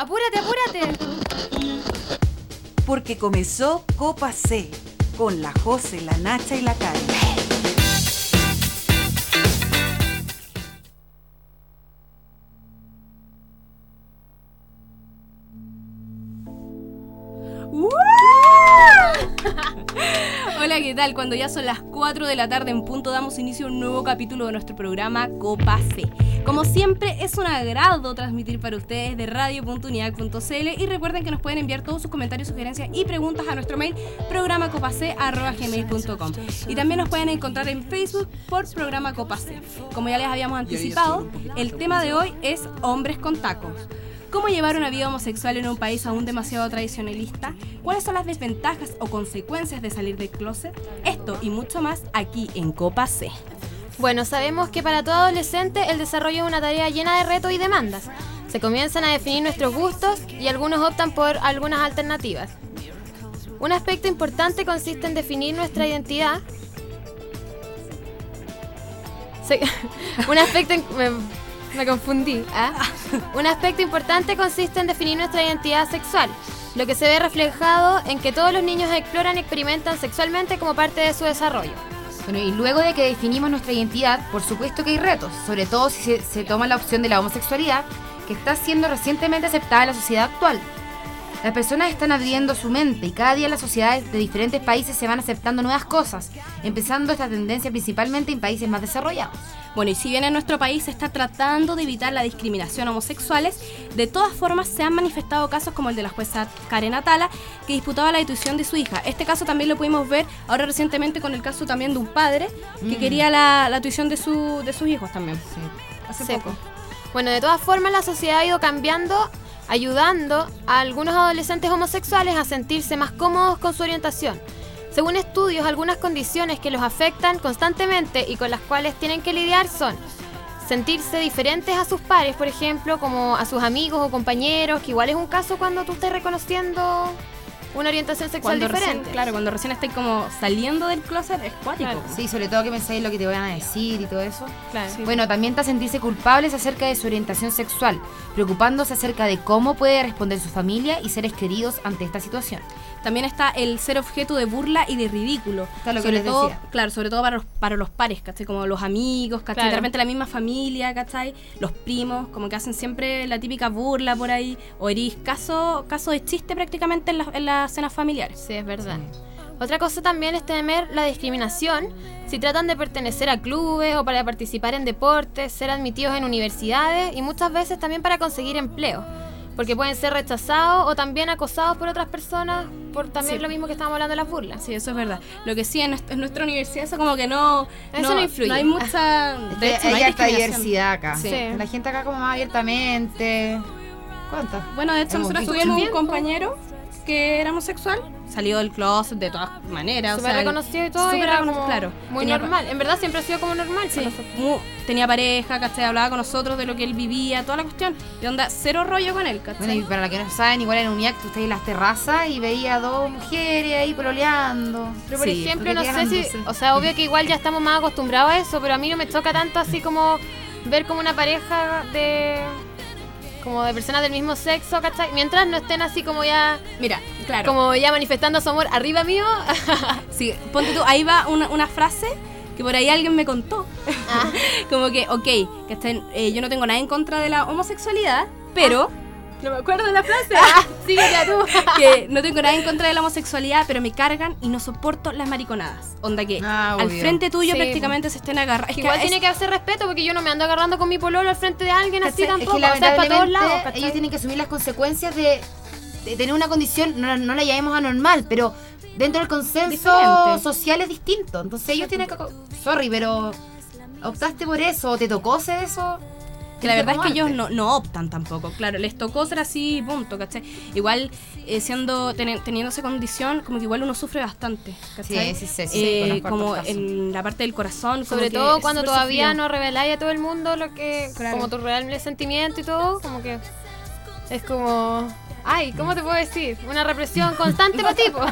¡Apúrate, apúrate! Porque comenzó Copa C, con la José, la Nacha y la Karen. Hola, ¿qué tal? Cuando ya son las 4 de la tarde en punto, damos inicio a un nuevo capítulo de nuestro programa Copa C. Como siempre, es un agrado transmitir para ustedes de radio.uniac.cl y recuerden que nos pueden enviar todos sus comentarios, sugerencias y preguntas a nuestro mail programacopac@gmail.com. Y también nos pueden encontrar en Facebook por Programa Copa C. Como ya les habíamos anticipado, el tema de hoy es hombres con tacos. ¿Cómo llevar una vida homosexual en un país aún demasiado tradicionalista? ¿Cuáles son las desventajas o consecuencias de salir del closet? Esto y mucho más aquí en Copa C. Bueno, sabemos que para todo adolescente el desarrollo es una tarea llena de retos y demandas. Se comienzan a definir nuestros gustos y algunos optan por algunas alternativas. Un aspecto importante consiste en definir nuestra identidad. Me confundí. Un aspecto importante consiste en definir nuestra identidad sexual, lo que se ve reflejado en que todos los niños exploran y experimentan sexualmente como parte de su desarrollo. Bueno, y luego de que definimos nuestra identidad, por supuesto que hay retos, sobre todo si se toma la opción de la homosexualidad, que está siendo recientemente aceptada en la sociedad actual. Las personas están abriendo su mente y cada día las sociedades de diferentes países se van aceptando nuevas cosas, empezando esta tendencia principalmente en países más desarrollados. Bueno, y si bien en nuestro país se está tratando de evitar la discriminación a homosexuales, de todas formas se han manifestado casos como el de la jueza Karen Atala, que disputaba la tuición de su hija. Este caso también lo pudimos ver ahora recientemente con el caso también de un padre que quería la tuición de sus hijos también. Sí. Hace Sí. poco. Bueno, de todas formas la sociedad ha ido cambiando, ayudando a algunos adolescentes homosexuales a sentirse más cómodos con su orientación. Según estudios, algunas condiciones que los afectan constantemente y con las cuales tienen que lidiar son sentirse diferentes a sus pares, por ejemplo, como a sus amigos o compañeros, que igual es un caso cuando tú estás reconociendo una orientación sexual diferente. Cuando recién estáis como saliendo del closet, es cuático. Claro. Sí, sobre todo que pensáis lo que te van a decir y todo eso. Claro. Sí. Bueno, también está sentirse culpables acerca de su orientación sexual, preocupándose acerca de cómo puede responder su familia y seres queridos ante esta situación. También está el ser objeto de burla y de ridículo. Está lo que sobre les todo, decía. claro, sobre todo para los pares, ¿cachai? Como los amigos, ¿cachai? Claro. De repente la misma familia, ¿cachai? Los primos, como que hacen siempre la típica burla por ahí. O erís caso de chiste prácticamente en las cenas familiares. Sí, es verdad. Otra cosa también es temer la discriminación si tratan de pertenecer a clubes o para participar en deportes, ser admitidos en universidades y muchas veces también para conseguir empleo, porque pueden ser rechazados o también acosados por otras personas por también lo mismo que estábamos hablando de las burlas. Sí, eso es verdad. Lo que sí, en nuestra universidad eso como que no... Eso no influye. No hay mucha... De hecho, no hay hay harta discriminación. diversidad acá. Sí. La gente acá como más abiertamente. ¿Cuántas? Bueno, de hecho Hemos nosotros visto. tuvimos un Tiempo. compañero que era homosexual, salió del closet de todas maneras. Súper reconocido y todo, súper y era reconocido, como claro. muy Tenía normal. En verdad siempre ha sido como normal. Sí, para nosotros. tenía pareja, ¿cachai? Hablaba con nosotros de lo que él vivía, toda la cuestión. Y onda, cero rollo con él, ¿cachai? Bueno, y para los que no saben, igual en UNIAC tú estás en las terrazas y veía a dos mujeres ahí pololeando. Pero por Sí, ejemplo, no sé si, quedándose. o sea, obvio que igual ya estamos más acostumbrados a eso, pero a mí no me choca tanto así como ver como una pareja de personas del mismo sexo, ¿cachai? Mientras no estén así como ya Mira, claro. como ya manifestando su amor arriba mío. Sí, ponte tú, ahí va una frase que por ahí alguien me contó. Como que, ok, yo no tengo nada en contra de la homosexualidad, pero... No me acuerdo de la frase. Síguela tú. Que no tengo nada en contra de la homosexualidad, pero me cargan y no soporto las mariconadas. Onda que al obvio. frente tuyo Sí, prácticamente se estén agarrando. Es que Igual es- tiene que hacer respeto porque yo no me ando agarrando con mi pololo al frente de alguien así ¿Cachai? tampoco. Es que O sea, es para todos lados, lamentablemente ¿cachai? ellos tienen que asumir las consecuencias de tener una condición, no la llamemos anormal, pero dentro del consenso Diferente. social es distinto. Entonces ellos tienen que... Sorry, pero optaste por eso, o te tocó ser eso. Que la verdad es que ellos acomodarte. no optan tampoco, claro, les tocó ser así, punto, ¿cachai? Igual teniendo esa condición, como que igual uno sufre bastante, ¿cachai? Sí, conozco como hartos casos. en la parte del corazón. Sobre como que todo es cuando súper todavía sufrido. no reveláis a todo el mundo lo que Claro. como tu real sentimiento y todo, como que es como ay, ¿cómo te puedo decir? Una represión constante para ti, po.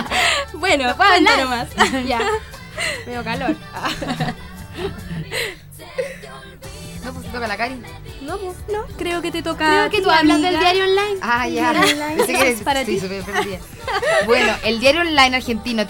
Bueno, No puedo cuenta hablar. nomás. Ya. Me dio calor. No, No, pues toca la Cari. No, pues, no. Creo que te toca. Creo que tú hablas del diario online. Ah, ya. Pensé que para ti. súper perdida. Bueno, el diario online argentino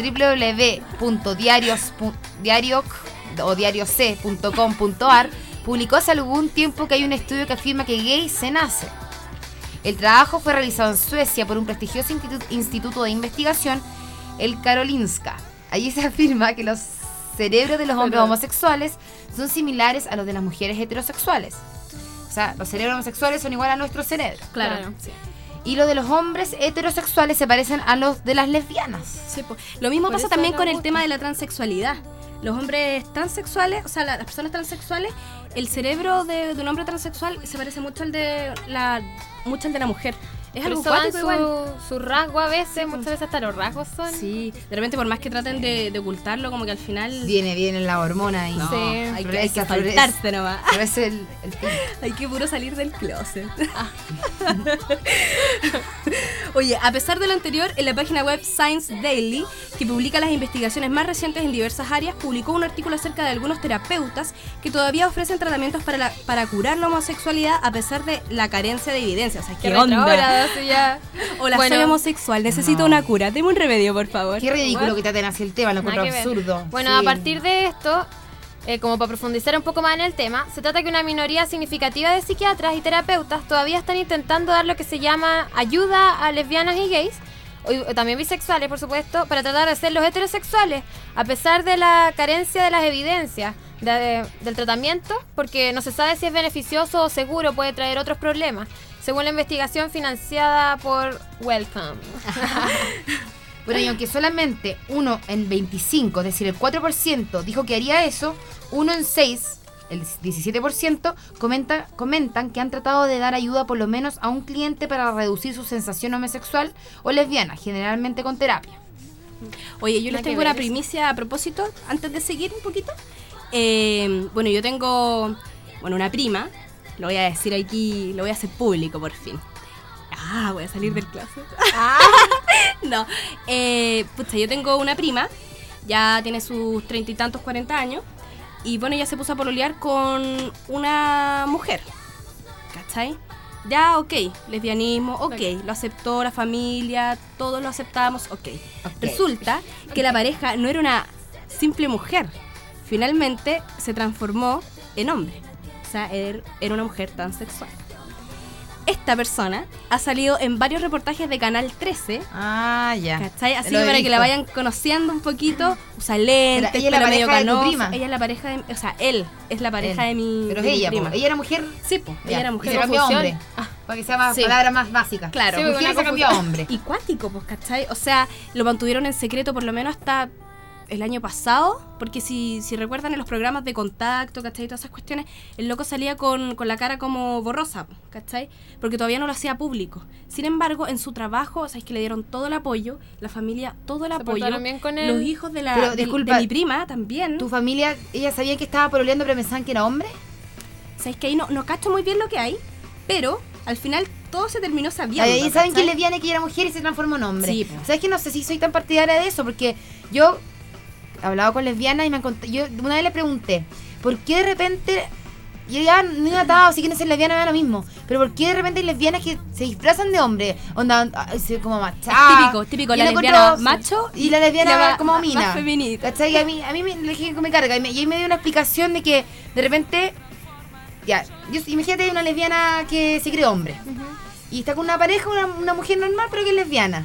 www.diarioc.com.ar publicó hace algún tiempo que hay un estudio que afirma que gay se nace. El trabajo fue realizado en Suecia por un prestigioso instituto de investigación, el Karolinska. Allí se afirma que los cerebros de los hombres homosexuales son similares a los de las mujeres heterosexuales. O sea, los cerebros homosexuales son igual a nuestro cerebro. Claro. Sí. Y los de los hombres heterosexuales se parecen a los de las lesbianas. Sí, pues. Lo mismo Por pasa eso también nos con el gusta. tema de la transexualidad. Los hombres transexuales, o sea, las personas transexuales, el cerebro de un hombre transexual se parece mucho al de la mujer. Es Pero algo eso van cuático igual. su rasgo a veces, muchas veces hasta los rasgos son. Sí, de repente por más que traten de ocultarlo, como que al final... Viene la hormona y No, Sí. hay que Florece, faltarse nomás. florece el Hay que puro salir del closet. Oye, a pesar de lo anterior, en la página web Science Daily, que publica las investigaciones más recientes en diversas áreas, publicó un artículo acerca de algunos terapeutas que todavía ofrecen tratamientos para curar la homosexualidad a pesar de la carencia de evidencia. O sea, ¿qué onda? retrógrado, así ya. Hola, Bueno, soy homosexual, necesito No. una cura. Deme un remedio, por favor. Qué ridículo What? que traten así el tema, lo nada encuentro que ver. absurdo. Bueno, Sí. a partir de esto, como para profundizar un poco más en el tema, se trata que una minoría significativa de psiquiatras y terapeutas todavía están intentando dar lo que se llama ayuda a lesbianas y gays, o también bisexuales, por supuesto, para tratar de ser los heterosexuales, a pesar de la carencia de las evidencias del tratamiento, porque no se sabe si es beneficioso o seguro, puede traer otros problemas, según la investigación financiada por Wellcome. Bueno, y aunque solamente 1 en 25, es decir, el 4% dijo que haría eso, 1 en 6, el 17%, comentan que han tratado de dar ayuda por lo menos a un cliente para reducir su sensación homosexual o lesbiana, generalmente con terapia. Oye, yo les Nada que tengo ver una eso. primicia a propósito, antes de seguir un poquito. Bueno, yo tengo una prima, lo voy a decir aquí, lo voy a hacer público por fin. Voy a salir del closet. No, pucha, yo tengo una prima, ya tiene sus 30 y tantos, 40 años, y bueno, ella se puso a pololear con una mujer, ¿cachai? Ya, ok, lesbianismo, ok, lo aceptó la familia, todos lo aceptamos, ok. Resulta que la pareja no era una simple mujer, finalmente se transformó en hombre, o sea, era una mujer transexual. Esta persona ha salido en varios reportajes de Canal 13, Ah, ya. ¿cachai? Así Lo que he para que la visto. vayan conociendo un poquito, usa lentes, Ella es la pelo medio pareja de tu canoso. prima. Ella es la pareja de, o sea, él es la pareja Él. de mi Pero es de mi ella, prima. po. Ella era mujer. Sí, pues, Ya, ella era y mujer. se cambió a Confusión. hombre. Para que sea más Sí. palabra más básica. Claro. Sí, Mujer una se cambió a hombre. Y cuático, pues, ¿cachai? O sea, lo mantuvieron en secreto por lo menos hasta el año pasado, porque si recuerdan en los programas de contacto, ¿cachai? Todas esas cuestiones, el loco salía con la cara como borrosa, ¿cachai? Porque todavía no lo hacía público. Sin embargo, en su trabajo, o sea, es que le dieron todo el apoyo, la familia, todo el Se apoyo, portaron bien con él. los hijos de Pero, de disculpa, mi prima también. ¿Tu familia, ella sabía que estaba pololeando pero pensaban que era hombre? ¿Sabes que ahí no cacho muy bien lo que hay? Pero al final todo se terminó sabiendo. Ahí saben que ¿cachai? es lesbiana y que ella era mujer y se transformó en hombre. Sí, po. ¿Sabes que no sé si soy tan partidaria de eso? Porque yo hablaba con lesbianas y yo una vez le pregunté, ¿por qué de repente... Yo ya no iba atado, si quieren ser lesbianas me da lo mismo. Pero ¿por qué de repente hay lesbianas que se disfrazan de hombre? Onda, como machada. Típico, Yo la lo lesbiana encuentro- macho y la lesbiana la como más mina. feminista. ¿Cachai? A mí me carga. Y ahí me dio una explicación de que de repente... Ya, imagínate una lesbiana que se cree hombre. Y está con una pareja, una mujer normal, pero que es lesbiana.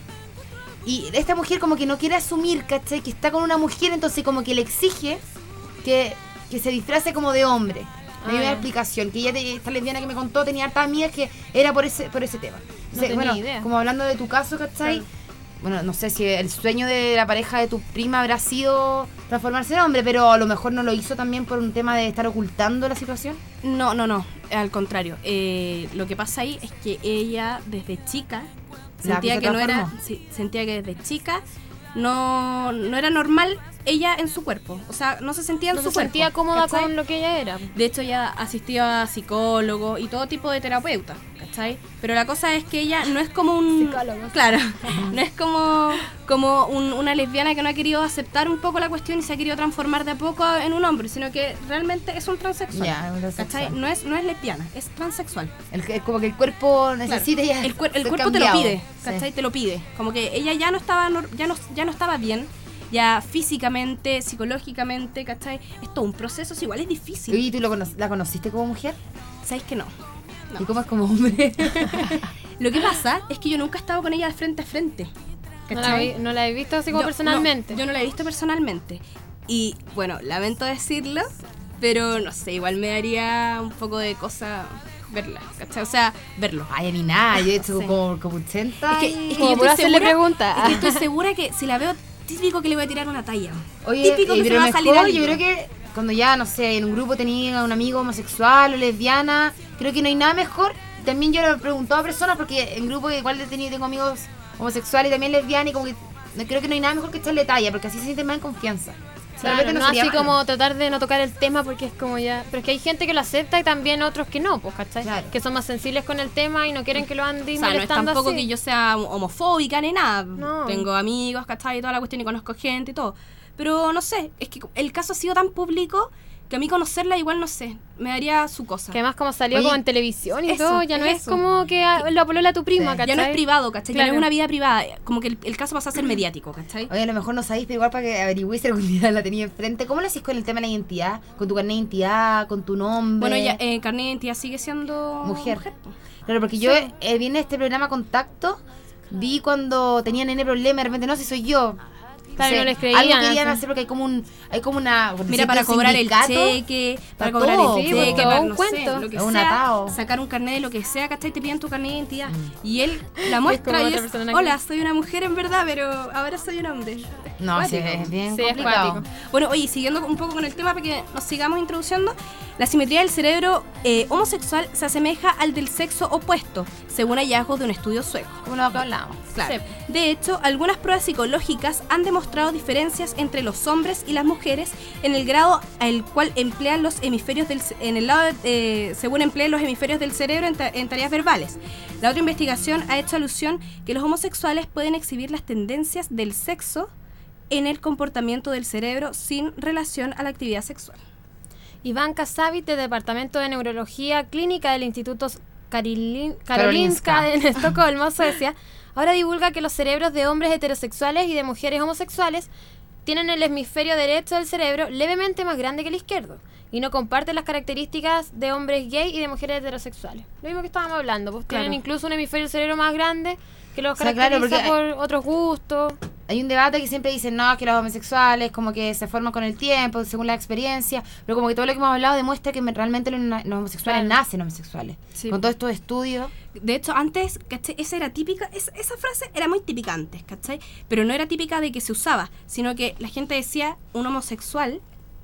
Y esta mujer como que no quiere asumir, ¿cachai? Que está con una mujer, entonces como que le exige que se disfrace como de hombre. Me dio una explicación, que esta lesbiana que me contó tenía hartas amigas que era por ese tema. Entonces, tenía idea. como hablando de tu caso, ¿cachai? Claro. Bueno, no sé si el sueño de la pareja de tu prima habrá sido transformarse en hombre, pero a lo mejor no lo hizo también por un tema de estar ocultando la situación. No, al contrario. Lo que pasa ahí es que ella desde chica La sentía que que se no era, transformó. sí, sentía que desde chica no era normal ella en su cuerpo. O sea, no se sentía en No su se cuerpo. sentía cómoda ¿cachai? con lo que ella era. De hecho, ella asistía a psicólogos y todo tipo de terapeutas, ¿cachai? Pero la cosa es que ella no es como un... Psicólogos. Claro, no es como una lesbiana que no ha querido aceptar un poco la cuestión y se ha querido transformar de a poco en un hombre, sino que realmente es un transexual. Ya, un transexual. ¿Cachai? No es lesbiana, es transexual. Es como que el cuerpo necesita Claro. ya El ser cuerpo te lo cambiado. pide, ¿cachai? Te lo pide. Como que ella ya no estaba ya no estaba bien, ya físicamente, psicológicamente, ¿cachai? Es todo un proceso, igual es difícil. ¿Y tú la conociste como mujer? ¿Sabes que no? No. ¿Y cómo es como hombre? Lo que pasa es que yo nunca he estado con ella frente a frente. ¿Cachai? No la he visto así como personalmente. No, yo no la he visto personalmente. Y bueno, lamento decirlo, pero no sé, igual me daría un poco de cosa verla, ¿cachai? O sea, verlo. Ay, a mí nada, yo he hecho Sí. como 80. Es que Como yo por estoy hacerle segura, preguntas. es que estoy segura que si la veo, típico que le voy a tirar una talla. Oye, Típico que se pero me va a salir mejor, algo. yo creo que cuando ya, no sé, en un grupo tenía un amigo homosexual o lesbiana, creo que no hay nada mejor. También yo lo he preguntado a personas, porque en grupo igual tengo amigos homosexuales y también lesbianas, y como que creo que no hay nada mejor que echarle talla, porque así se sienten más en confianza. De Claro, repente no sería así malo. como tratar de no tocar el tema porque es como ya... Pero es que hay gente que lo acepta y también otros que no, pues, ¿cachai? Claro. Que son más sensibles con el tema y no quieren que lo anden O sea, no es molestando tampoco así. que yo sea homofóbica ni nada. No. Tengo amigos, ¿cachai? Y toda la cuestión y conozco gente y todo. Pero no sé, es que el caso ha sido tan público que a mí conocerla igual, no sé, me daría su cosa. Que además como salió Oye, como en televisión y eso, todo, ya no es eso. como que lo polola tu prima, Sí. ¿cachai? Ya no es privado, ¿cachai? Ya Claro. no es una vida privada. Como que el caso pasó a ser mediático, ¿cachai? Oye, a lo mejor no sabéis, pero igual para que averigüéis si algún día la tenía enfrente. ¿Cómo lo hacís con el tema de la identidad? ¿Con tu carnet de identidad? ¿Con tu nombre? Bueno, ella, carnet de identidad sigue siendo Mujer. po. Claro, porque yo vine a este programa Contacto, vi cuando tenían N problema, de repente no sé si soy yo. Claro, sé, no les creían, algo querían así. hacer porque hay como una Mira, para cobrar el sindicato, cheque, para para cobrar todo, el sí, cheque, porque para un no cuento. sé, lo que Es un sea, atado. sacar un carnet de lo que sea, ¿cachai? Te piden tu carnet de identidad. Y él la muestra como y otra es, persona que- hola, soy una mujer en verdad, pero ahora soy un hombre. No, sí, Cuático. es bien Sí, es complicado. cuático. Bueno, oye, siguiendo un poco con el tema para que nos sigamos introduciendo, la simetría del cerebro homosexual se asemeja al del sexo opuesto, según hallazgos de un estudio sueco. Como lo que hablamos. Claro. De hecho, algunas pruebas psicológicas han demostrado diferencias entre los hombres y las mujeres en el grado al cual emplean los hemisferios según emplean los hemisferios del cerebro en tareas verbales. La otra investigación ha hecho alusión que los homosexuales pueden exhibir las tendencias del sexo en el comportamiento del cerebro sin relación a la actividad sexual. Iván Kasavit, del Departamento de Neurología Clínica del Instituto Karolinska Karolinska. en Estocolmo, Suecia, ahora divulga que los cerebros de hombres heterosexuales y de mujeres homosexuales tienen el hemisferio derecho del cerebro levemente más grande que el izquierdo y no comparten las características de hombres gay y de mujeres heterosexuales. Lo mismo que estábamos hablando, pues tienen Claro. incluso un hemisferio del cerebro más grande que los O sea, claro, caracteriza porque por otros gustos. Hay un debate que siempre dicen, no, que los homosexuales como que se forman con el tiempo, según la experiencia, pero como que todo lo que hemos hablado demuestra que realmente los homosexuales Claro. nacen homosexuales. Sí. Con todos estos estudios. De hecho, antes, ¿cachai? Esa era típica, esa frase era muy típica antes, ¿cachai? Pero no era típica de que se usaba, sino que la gente decía, un homosexual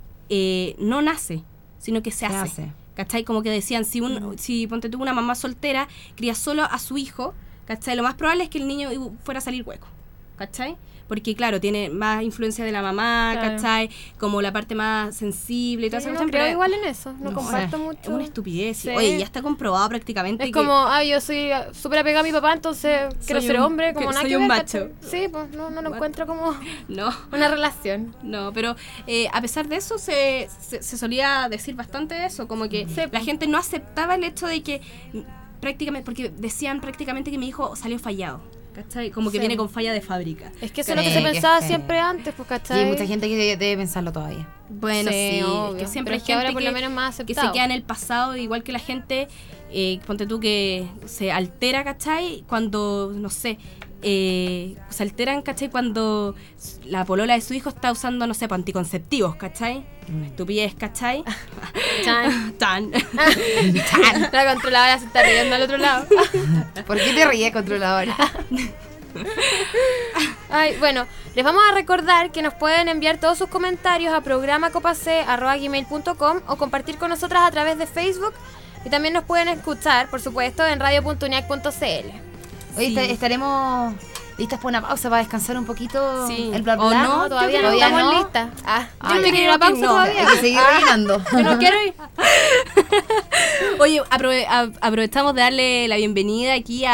no nace, sino que se hace. ¿Cachai? Como que decían, si ponte tú una mamá soltera, cría solo a su hijo, ¿cachai? Lo más probable es que el niño fuera a salir hueco, ¿cachai? Porque, claro, tiene más influencia de la mamá, Claro. ¿cachai? Como la parte más sensible y toda Yo esa no cuestión, creo pero igual en eso, no no comparto sé, mucho. es una estupidez. Sí. Oye, ya está comprobado prácticamente Es que como, yo soy súper apegada a mi papá, entonces quiero ser un- hombre, como que nada soy que un ver, macho. ¿cachai? Sí, pues no lo What? encuentro como no. una relación. No, pero a pesar de eso se solía decir bastante eso, como que Sí, la pues. gente no aceptaba el hecho de que prácticamente, porque decían prácticamente que mi hijo salió fallado, ¿cachai? Como que Sí. viene con falla de fábrica. Es que eso es lo Sí, que se qué pensaba feo. siempre antes, pues, Sí, ¿cachai? hay mucha gente que debe pensarlo todavía. Bueno, sí, obvio. que siempre Pero hay es que ahora gente por lo menos más que aceptado. se queda en el pasado, igual que la gente, ponte tú que se altera, ¿cachai? Cuando, no sé, se alteran, ¿cachai? Cuando la polola de su hijo está usando, no sé, pues, anticonceptivos, ¿cachai? Una estupidez, ¿cachai? Chan. Tan. La controladora se está riendo al otro lado. ¿Por qué te ríes, controladora? Ay, bueno, les vamos a recordar que nos pueden enviar todos sus comentarios a programacopac@gmail.com o compartir con nosotras a través de Facebook, y también nos pueden escuchar, por supuesto, en radio.uniac.cl. Hoy Sí. estaremos listas para una pausa, para descansar un poquito Sí. el bla bla. ¿O no? Todavía no Todavía estamos no. listas. Yo Yo no quiero ir a creo que pausa no. todavía. Hay que seguir rellenando. Yo no quiero ir. Oye, aprovechamos de darle la bienvenida aquí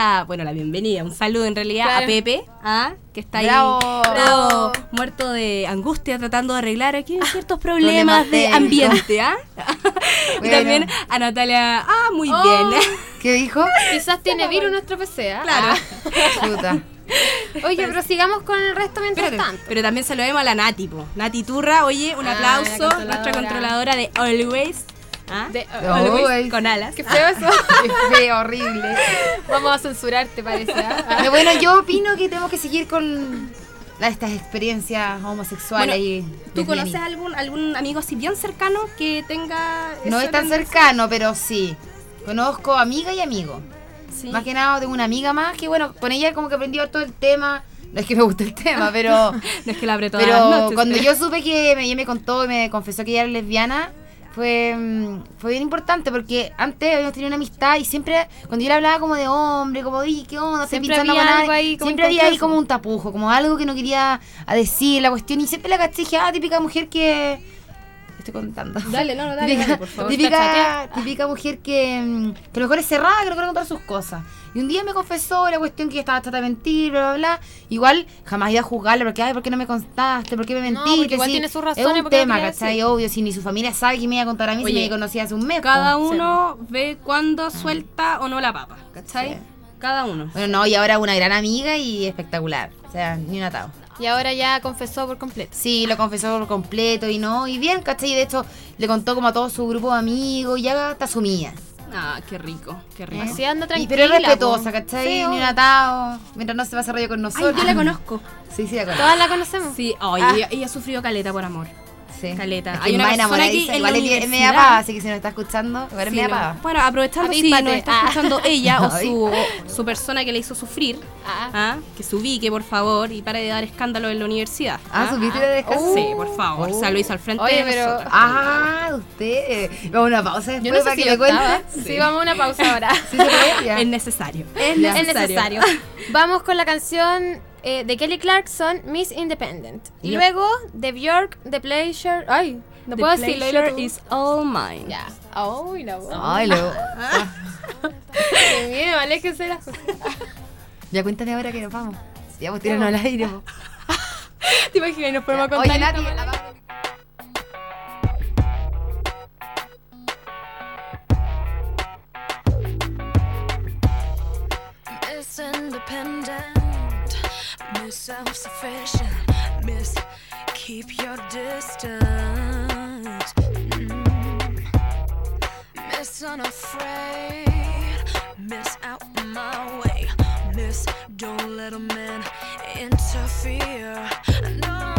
un saludo en realidad Claro. a Pepe, que está ahí Bravo. todo muerto de angustia tratando de arreglar aquí ciertos problemas Problemas de técnicos. ambiente, Y Bueno. también a Natalia, muy Oh. bien. ¿Qué dijo? Quizás tiene virus nuestro PC, ¿ah? Claro. Chuta. Oye, pero sigamos con el resto mientras tanto. Pero también saludemos a la Nati, Nati Turra, oye, un Ah, aplauso, la controladora. nuestra controladora de Always. De- Always. Con alas. Qué feo eso. Qué feo, horrible. Vamos a censurarte, parece. Pero bueno, yo opino que tenemos que seguir con estas experiencias homosexuales Bueno, y ¿Tú lesbianas. conoces algún amigo así bien cercano que tenga... No esa es tan tendencia? cercano, pero sí. Conozco amiga y amigo. Sí. Más que nada tengo una amiga más que, bueno, con ella como que aprendí todo el tema. No es que me guste el tema, pero No es que la abre todas las pero noches, cuando pero- yo supe que ella me contó y me confesó que ella era lesbiana, fue bien importante porque antes habíamos tenido una amistad y siempre, cuando yo le hablaba como de hombre, como, oye, ¿qué onda? Estoy Siempre pinchando había con algo alguien", ahí como siempre había ahí inconcluso. como un tapujo, como algo que no quería a decir la cuestión y siempre la caché y dije, típica mujer que... Estoy contando. Dale, Típica, por favor. típica mujer que a lo mejor es cerrada, que no quiere contar sus cosas. Y un día me confesó la cuestión que ella estaba tratando de mentir, bla, bla, bla. Igual jamás iba a juzgarla porque, ay, ¿por qué no me contaste? ¿Por qué me mentiste? porque igual Sí, tiene sus es razones un porque no tema, quería ¿cachai? decir. Obvio, si ni su familia sabe que me iba a contar a mí, si Oye, me conocía hace un mes. Cada po. uno ve cuándo suelta o no la papa, ¿cachai? Sí. Cada uno. Bueno, no, y ahora una gran amiga y espectacular. O sea, ni un atado. Y ahora ya confesó por completo. Sí, lo confesó por completo y no, y bien, ¿cachai? De hecho, le contó como a todo su grupo de amigos y ya está sumida. Qué rico, qué rico. Así anda Y, tranquila. pero es respetuosa, po. ¿cachai? Sí, Ni un obvio. atado, mientras no se pase rollo con Ay, nosotros. yo la conozco. Sí, sí, la conozco. Todas la conocemos. Sí, ella ha sufrido caleta por amor. Sí. Caleta. Es que Hay una más persona aquí enamoradiza, en igual la es media universidad. pava, así que si nos está escuchando, igual es Sí, media no. pava. Bueno, aprovechando si Avíspate. nos está escuchando ella o Ay. su persona que le hizo sufrir, Ah. que se ubique, por favor, y pare de dar escándalo en la universidad. ¿Supiste de descanso? Sí, por favor. O sea, lo hizo al frente Oye, de pero- nosotros. Usted. Vamos a una pausa Yo después no sé para si que yo me cuente. estaba. Sí, vamos a una pausa ahora. Sí, se puede, ya. Es necesario. Es necesario. Vamos con la canción de Kelly Clarkson, Miss Independent. Y Yep. luego de Björk, The Pleasure. Ay, no The puedo decirlo. dilo pleasure tú. is all mine. Ya. Ay, la voz. Ay, luego. Qué miedo, aléjense las cosas. Ya cuéntame ahora que nos vamos. Ya vos tirarnos al aire, po. ¿Te imaginas? Nos podemos contar. Oye, Nati, esta apaga- Miss Independent, Miss Self-Sufficient, Miss Keep Your Distance, Miss Unafraid, Miss Out My Way, Miss Don't Let a Man Interfere, no,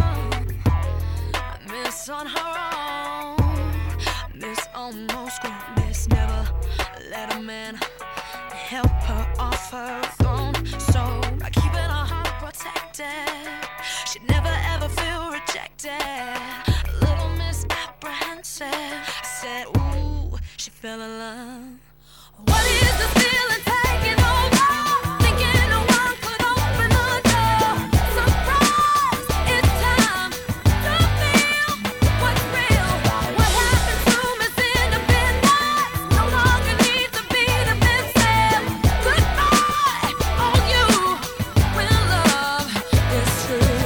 Miss On Her Own, Miss Almost Grown, Miss Never Let a Man help her off her throne. So by keeping her heart protected, she'd never ever feel rejected. Little Miss Apprehensive said, ooh, she fell in love. What is the feeling taking over? Thinking no one could open the door. Surprise, it's time to feel what's real. What happened to Miss Independent? No longer needs to be defensive. Goodbye, all you when love is true.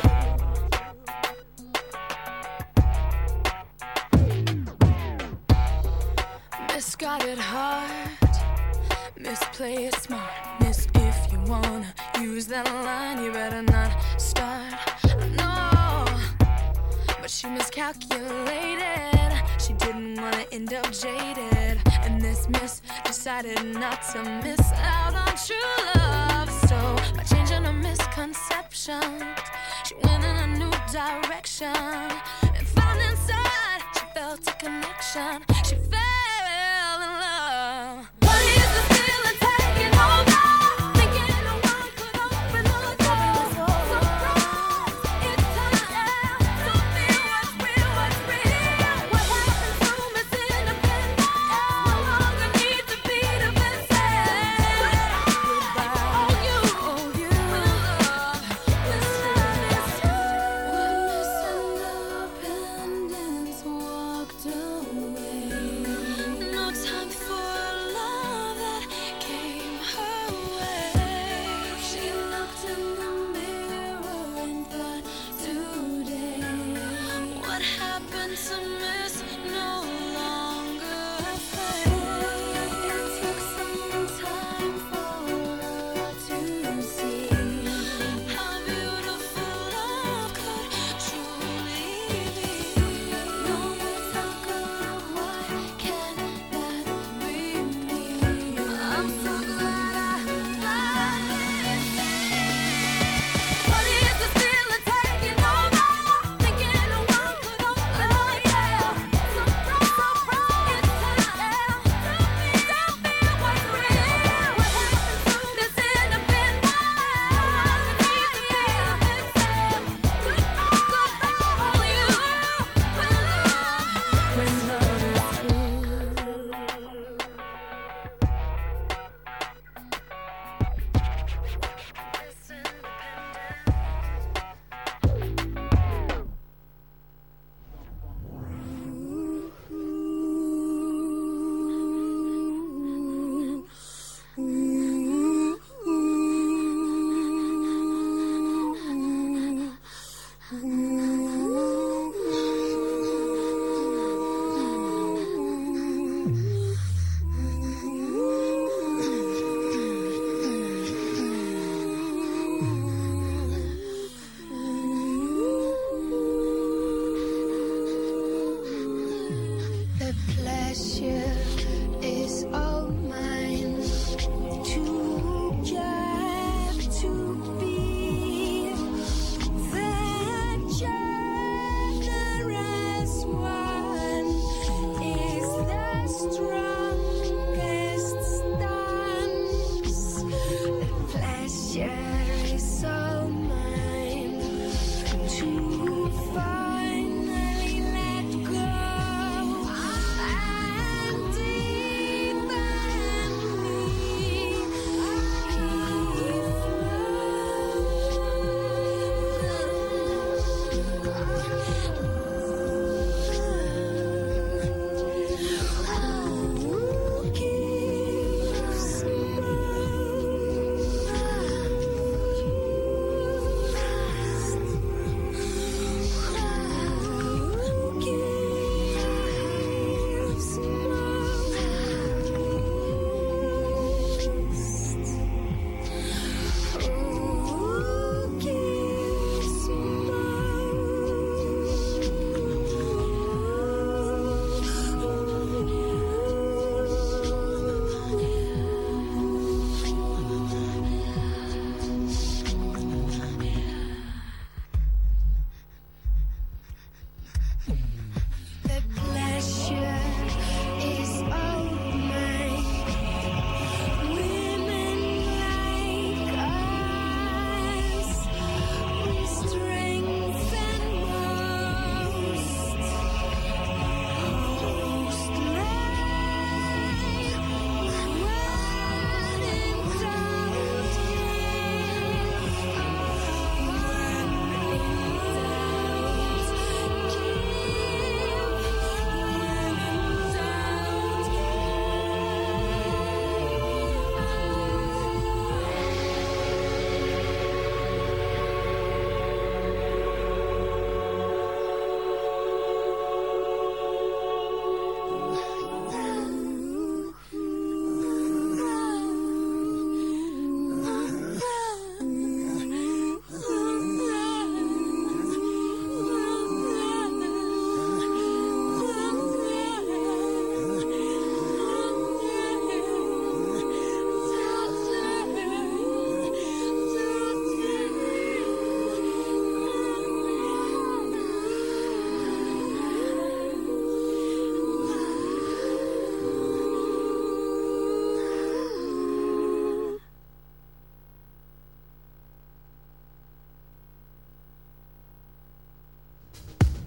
Miss got it hard, Miss play it smart, Miss if you wanna use that line, you better not start. No, but she miscalculated. She didn't wanna end up jaded, and this Miss decided not to miss out on true love. So by changing her misconceptions, she went in a new direction and found inside she felt a connection. She fell in love. What is the feeling taking over? Thinking no one could open the door. Surprise, it's time to feel what's real, what's real. What happened to Miss Independent? No longer need to be defensive. Goodbye, all you when love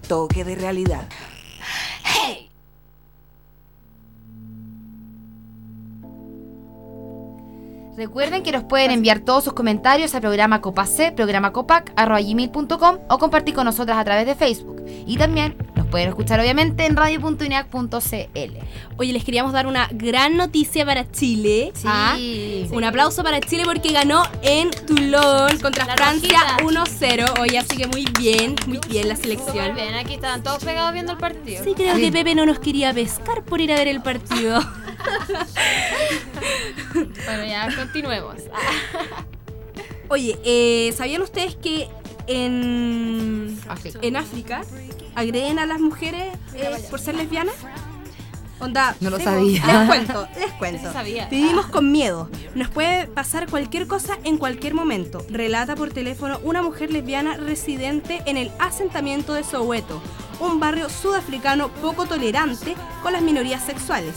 toque de realidad. Recuerden que nos pueden enviar todos sus comentarios al programa copac@gmail.com o compartir con nosotras a través de Facebook. Y también nos pueden escuchar obviamente en radio.unac.cl. Oye, les queríamos dar una gran noticia para Chile. Sí. Un aplauso para Chile porque ganó en Toulon contra La Francia rojita. 1-0. Oye, así que muy bien la Súper selección. bien, aquí estaban todos pegados viendo el partido. Sí, creo Sí. que Pepe no nos quería pescar por ir a ver el partido. Bueno, ya continuemos. Oye, ¿sabían ustedes que en África agreden a las mujeres por ser lesbianas? Onda, No lo sí, sabía. Les cuento. Sí sabía. Vivimos con miedo. Nos puede pasar cualquier cosa en cualquier momento. Relata por teléfono una mujer lesbiana residente en el asentamiento de Soweto, un barrio sudafricano poco tolerante con las minorías sexuales.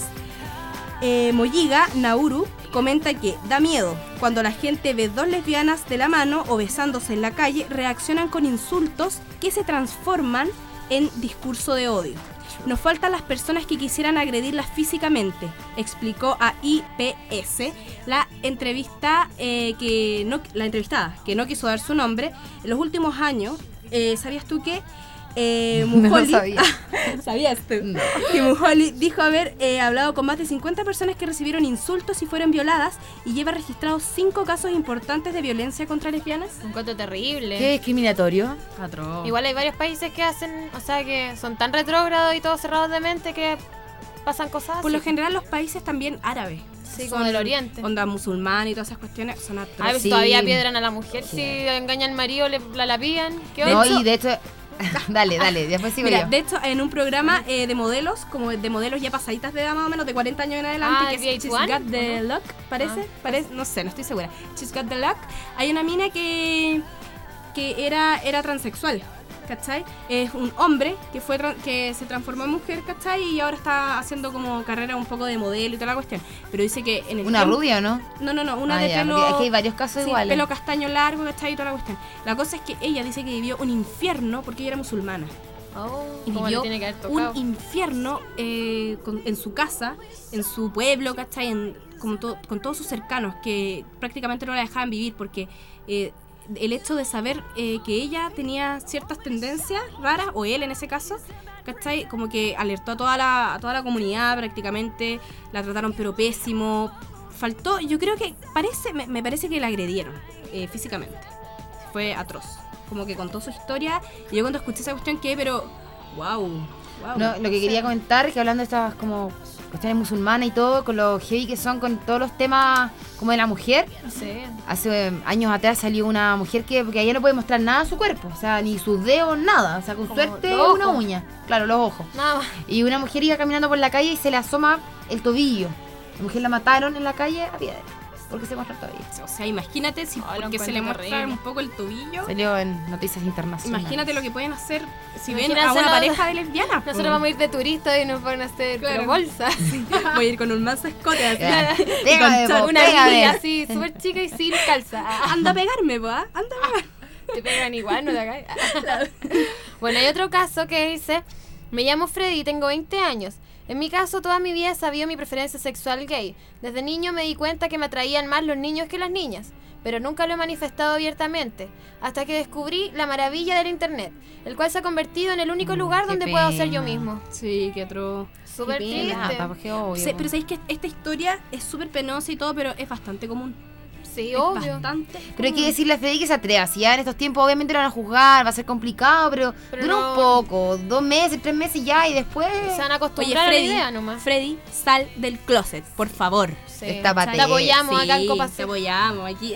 Moyiga Nauru comenta que da miedo. Cuando la gente ve dos lesbianas de la mano o besándose en la calle, reaccionan con insultos que se transforman en discurso de odio. Nos faltan las personas que quisieran agredirlas físicamente, explicó a IPS la entrevistada que no quiso dar su nombre. En los últimos años, ¿sabías tú que No lo Mujoli, sabía. ¿sabías tú? No. Que Mujoli dijo haber hablado con más de 50 personas que recibieron insultos y fueron violadas y lleva registrados 5 casos importantes de violencia contra lesbianas? Un cuento terrible. ¿Qué discriminatorio? Igual hay varios países que hacen, o sea, que son tan retrógrados y todos cerrados de mente que pasan cosas Por lo así. general los países también árabes. Sí, como del oriente. Onda musulmán y todas esas cuestiones son A atroces. veces Sí. todavía piedran a la mujer si engaña al marido, la pillan. ¿Qué No, onda? y de hecho... dale, después sigo Mira, yo. de hecho, en un programa de modelos, como de modelos ya pasaditas de edad más o menos, de 40 años en adelante, que es She's VH1, Got the Luck, parece, no sé, no estoy segura. She's Got the Luck. Hay una mina que era transexual, ¿cachai? Es un hombre que se transformó en mujer, ¿cachai? Y ahora está haciendo como carrera un poco de modelo y toda la cuestión. Pero dice que en el ¿Una tiempo- rubia o no? No, una Ah, de ya, pelo... porque aquí hay varios casos sí, iguales. pelo castaño largo, ¿cachai? Y toda la cuestión. La cosa es que ella dice que vivió un infierno porque ella era musulmana. Oh, Y ¿cómo le vivió tiene que haber un tocado? infierno en su casa, en su pueblo, ¿cachai? Con todos sus cercanos, que prácticamente no la dejaban vivir porque el hecho de saber que ella tenía ciertas tendencias raras, o él en ese caso, ¿cachai? Como que alertó a toda la comunidad prácticamente, la trataron pero pésimo. Faltó, yo creo que me parece que la agredieron físicamente. Fue atroz. Como que contó su historia y yo cuando escuché esa cuestión quedé, pero wow. No, lo que quería comentar es que hablando de estas como cuestiones musulmanas y todo, con lo heavy que son con todos los temas como de la mujer, Sí. hace años atrás salió una mujer que ella no puede mostrar nada de su cuerpo, o sea, ni sus dedos, nada, o sea, con Como suerte los una ojos. uña, claro, los ojos. Nada más. Y una mujer iba caminando por la calle y se le asoma el tobillo. La mujer la mataron en la calle a piedra, porque se muestra el tobillo. O sea, imagínate si Ay, lo porque se le encuentro muestra terrible. un poco el tobillo. Salió en noticias internacionales. Imagínate lo que pueden hacer si ven Imagínate a una la- pareja de lesbianas. Nosotros vamos a ir de turistas y nos van a hacer Claro. pero bolsas. Voy a ir con un manso escote así. Ya. Y Pégame, con po, Una pégame. niña así, súper chica y sin calza. anda a pegarme, anda a pegarme. Te pegan igual, no te hagas. Bueno, hay otro caso que dice: me llamo Freddy y tengo 20 años. En mi caso, toda mi vida he sabido mi preferencia sexual gay. Desde niño me di cuenta que me atraían más los niños que las niñas, pero nunca lo he manifestado abiertamente, hasta que descubrí la maravilla del internet, el cual se ha convertido en el único lugar qué donde puedo ser yo pena. mismo. Sí, qué atroz. Súper Qué triste. pena. Ah, porque obvio. Sí, pero sabéis que esta historia es súper penosa y todo, pero es bastante común. Sí, Es obvio. bastante Pero hay que común. decirle a Freddy que se atreva. Si ya en estos tiempos obviamente lo van a juzgar, va a ser complicado, pero Pero dura no- un poco, 2 meses, 3 meses ya, y después Se van Oye, a acostumbrar a la Freddy, idea nomás. Freddy, sal del closet, por favor. Sí. Destápate. Te apoyamos acá en Sí, Copas. te apoyamos aquí.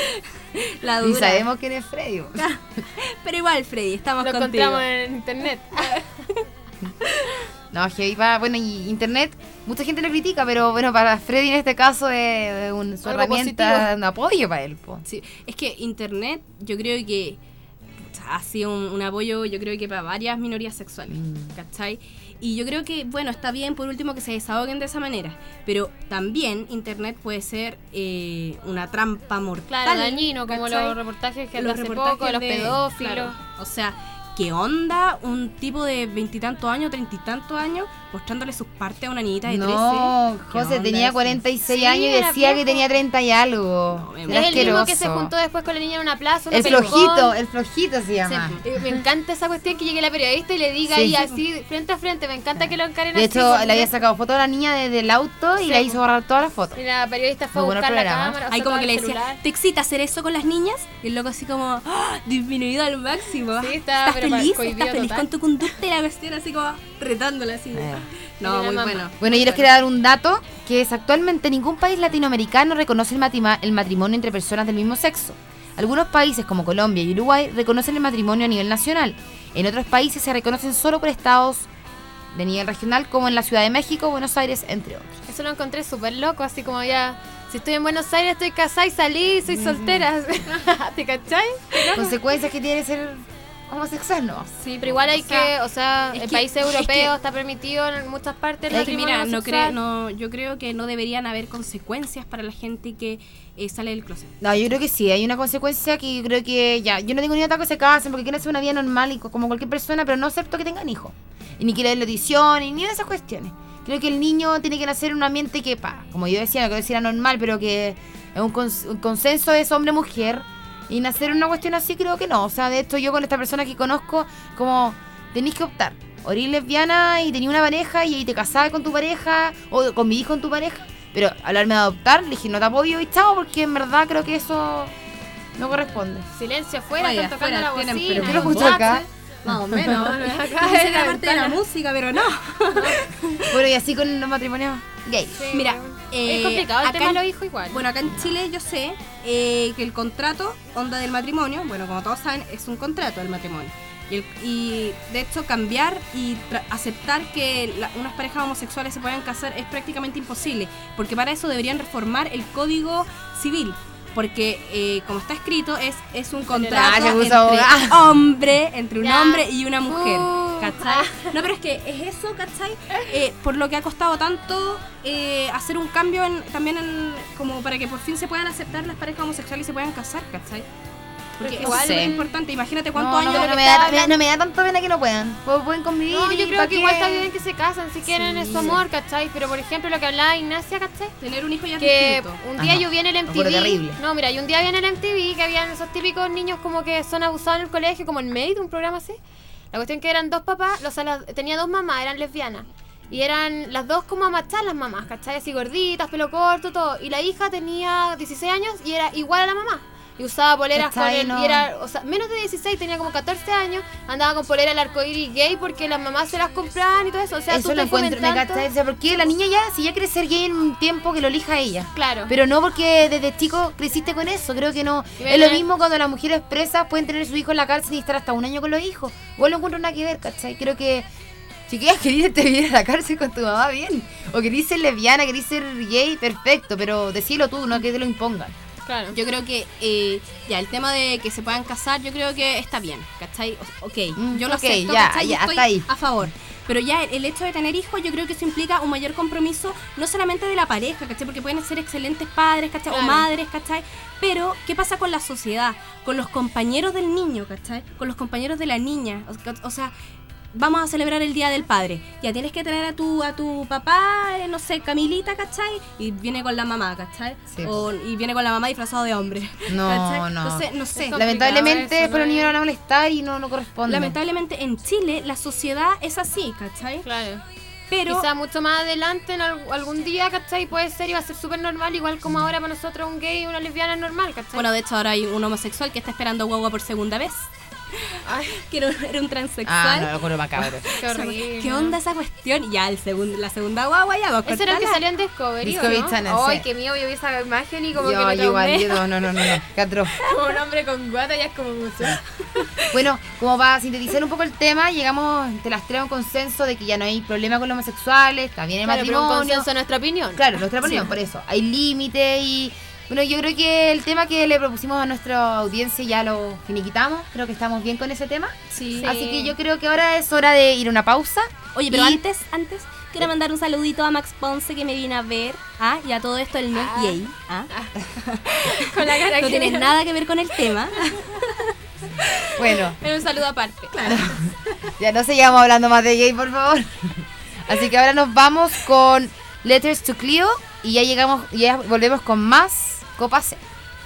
La ni dura. sabemos quién es Freddy. Pero igual, Freddy, estamos Lo contigo. encontramos en internet. No, heavy va, bueno, y internet, mucha gente lo critica, pero bueno, para Freddy en este caso es su Algo herramienta, positivo. un apoyo para él, po. Sí, es que internet yo creo que ha sido un apoyo, yo creo que para varias minorías sexuales, ¿cachai? Y yo creo que, bueno, está bien por último que se desahoguen de esa manera, pero también internet puede ser una trampa mortal. Claro, dañino, como ¿cachai? los reportajes que Los hace reportajes poco, de los pedófilos. claro, o sea, ¿qué onda un tipo de 20 y tantos años, 30 y tantos años, mostrándole sus partes a una niñita de 13? No, ¿Qué José onda tenía eso? 46 Sí, años y era decía que viejo. tenía 30 y algo. No, Era Es el mismo que se asqueroso. juntó después con la niña en una plaza, una El flojito se llama. Me encanta esa cuestión que llegue la periodista y le diga Sí. ahí así, frente a frente. Me encanta que lo encaren De así. hecho, porque- le había sacado foto a la niña desde el auto y Sí, la po. hizo borrar todas las fotos. Y la periodista fue a Muy bueno buscar la programa. cámara. Ahí como sacaba que le el decía, celular. ¿te excita hacer eso con las niñas? Y el loco así como, ¡ah! Disminuido al máximo. Sí, estaba, ¿Estás pero feliz? cohibido ¿Estás feliz total. con tu conducta? Y la cuestión así como retándola así. No, Mira, muy mamá. bueno. Bueno, yo les quería dar un dato, que es actualmente ningún país latinoamericano reconoce el matrimonio entre personas del mismo sexo. Algunos países como Colombia y Uruguay reconocen el matrimonio a nivel nacional. En otros países se reconocen solo por estados de nivel regional, como en la Ciudad de México, Buenos Aires, entre otros. Eso lo encontré súper loco, así como ya... Si estoy en Buenos Aires, estoy casada y salí, soy soltera. ¿Te cachai? Consecuencias que tiene ser homosexual, ¿no? Sí, pero igual hay que, o sea, es en que- países es europeos que- está permitido en muchas partes el Es que matrimonio mira, homosexual. yo creo que no deberían haber consecuencias para la gente que sale del closet. No, yo creo que sí, hay una consecuencia que yo creo que ya, yo no tengo ni ataque que se casen porque quieren hacer una vida normal y como cualquier persona, pero no acepto que tengan hijos. Y ni quieren la audición, y ni de esas cuestiones. Creo que el niño tiene que nacer en un ambiente que, como yo decía, no quiero decir anormal, pero que es un consenso es hombre-mujer. Y nacer en una cuestión así creo que no. O sea, de hecho yo con esta persona que conozco, como tenéis que optar. O eres lesbiana y tenías una pareja y te casabas con tu pareja, o convivís con tu pareja. Pero hablarme de adoptar, le dije, no te apoyo y chao, porque en verdad creo que eso no corresponde. Silencio afuera, Oye, están tocando afuera la tienen, bocina. pero ¿qué lo escucho acá? Más o menos. Acá Pensé en que la era parte de la ventana. música, pero no. Bueno, y así con los matrimonios gays. Sí, Mira, es complicado el acá tema de en- los hijos igual. Bueno, acá en Chile yo sé que el contrato, onda del matrimonio, bueno, como todos saben, es un contrato del matrimonio. Y de hecho cambiar y aceptar que unas parejas homosexuales se puedan casar es prácticamente imposible, porque para eso deberían reformar el Código Civil. Porque como está escrito es un contrato se puso entre abogada. entre un Ya. hombre y una mujer, Uh. ¿cachai? No, pero es que es eso, ¿cachai? Por lo que ha costado tanto hacer un cambio como para que por fin se puedan aceptar las parejas homosexuales y se puedan casar, ¿cachai? Porque Pero igual igual- es importante, imagínate cuántos No, años... no, no me da tanto pena que no puedan. Pueden convivir. No, yo y creo pa' que igual está bien que se casen si quieren Sí. es su amor, ¿cachai? Pero por ejemplo lo que hablaba Ignacia, ¿cachai? Tener un hijo ya es Que distinto. un día Ajá. yo vi en el Lo encuentro MTV. terrible. No, mira, y un día vi en el MTV que habían esos típicos niños como que son abusados en el colegio, como en Maid, un programa así. La cuestión que eran dos papás, o sea, tenía dos mamás, eran lesbianas. Y eran las dos como a machar las mamás, ¿cachai? Así gorditas, pelo corto, todo. Y la hija tenía 16 años y era igual a la mamá. Y usaba poleras con ¿Cachai? él. No. Y era, o sea, menos de 16, tenía como 14 años. Andaba con polera al arcoíris gay porque las mamás se las compraban y todo eso. O sea, Eso tú lo estás encuentro, me fomentando- cachai. O sea, porque la niña ya, si ya quiere ser gay en un tiempo, que lo elija ella. Claro. Pero no porque desde chico creciste con eso, creo que no. Y Es lo ven- mismo cuando las mujeres presas pueden tener a su hijo en la cárcel y estar hasta un año con los hijos. Igual no encuentro nada que ver, ¿cachai? Creo que si quieres irte a vivir a la cárcel con tu mamá, bien. O querés ser lesbiana, querés ser gay, perfecto, pero decilo tú, no que te lo impongan. Claro. Yo creo que ya el tema de que se puedan casar, yo creo que está bien, ¿cachai? Ok, yo lo ok, acepto, ya, ¿cachai? ya, Yo estoy hasta ahí. a favor. Pero ya el hecho de tener hijos, yo creo que eso implica un mayor compromiso, no solamente de la pareja, ¿cachai? Porque pueden ser excelentes padres, ¿cachai? Claro. O madres, ¿cachai? Pero, ¿qué pasa con la sociedad? Con los compañeros del niño, ¿cachai? Con los compañeros de la niña. O sea, vamos a celebrar el Día del Padre. Ya tienes que tener a tu papá, no sé, Camilita, ¿cachai? Y viene con la mamá, ¿cachai? Sí. Y viene con la mamá disfrazado de hombre. No, ¿cachai? no. Entonces, no sé. Es complicado Lamentablemente, eso, después los ¿no? niños lo van a molestar y no corresponde. Lamentablemente en Chile la sociedad es así, ¿cachai? Claro. Pero Quizá mucho más adelante, en algún día, ¿cachai? Puede ser y va a ser súper normal, igual como ahora para nosotros un gay y una lesbiana es normal, ¿cachai? bueno, de hecho ahora hay un homosexual que está esperando guagua por segunda vez. Que era un transexual. Ah, no, lo acuerdo macabro. qué horrible. ¿Qué onda esa cuestión? Ya la segunda guagua ya va a Ese era el que cortarla. salió en Discovery, ¿o Discovery no? Channel, Ay, sí. qué mío, yo vi esa imagen y como Yo que me igual, traumé. yo no, qué atroz. Como un hombre con guata ya es como mucho. Bueno, como para sintetizar un poco el tema, llegamos entre las tres a un consenso de que ya no hay problema con los homosexuales, está bien el Claro, pero un matrimonio. consenso, nuestra opinión. Claro, nuestra opinión, por eso. Hay límites y... Bueno, yo creo que el tema que le propusimos a nuestra audiencia ya lo finiquitamos. Creo que estamos bien con ese tema. Sí. Así que yo creo que ahora es hora de ir a una pausa. Oye, pero Y- antes quiero mandar un saludito a Max Ponce que me vino a ver. Y a todo esto él no es gay. Con la cara No que tiene mira. nada que ver con el tema. Bueno, Es un saludo aparte. ya no sigamos hablando más de gay, por favor. Así que ahora nos vamos con Letters to Cleo y ya volvemos con más Copa C.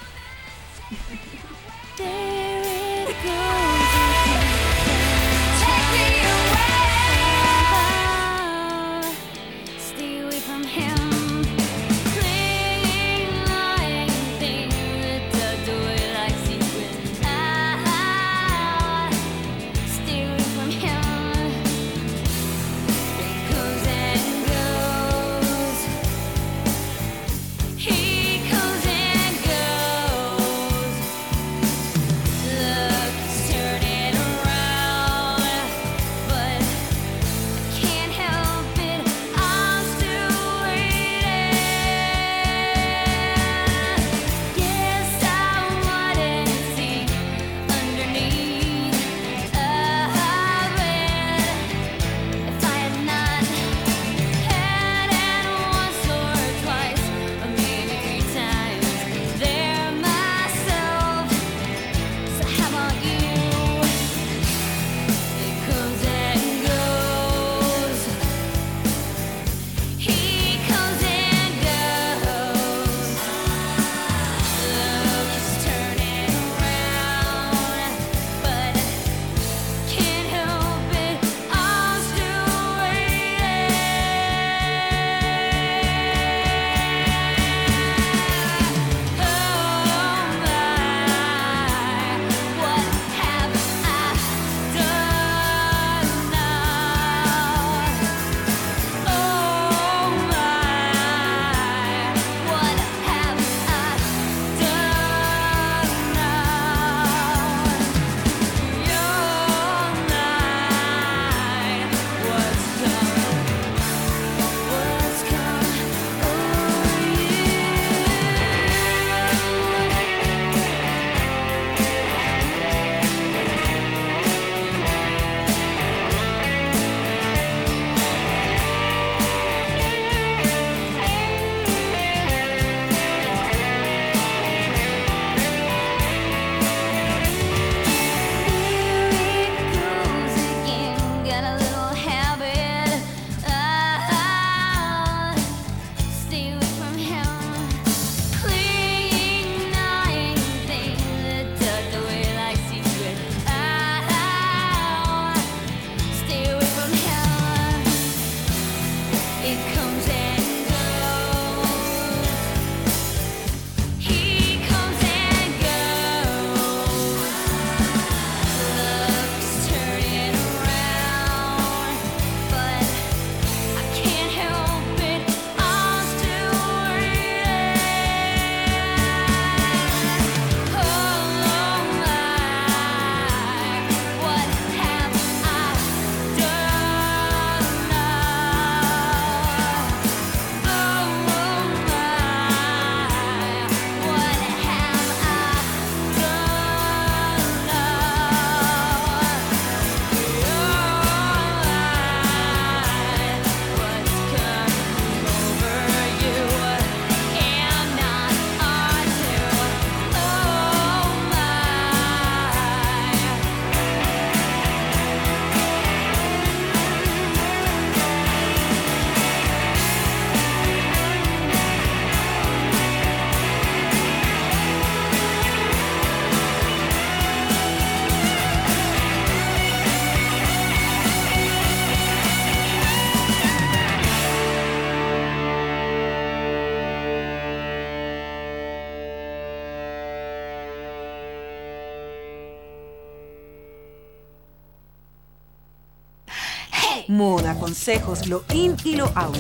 Moda, consejos, lo in y lo out.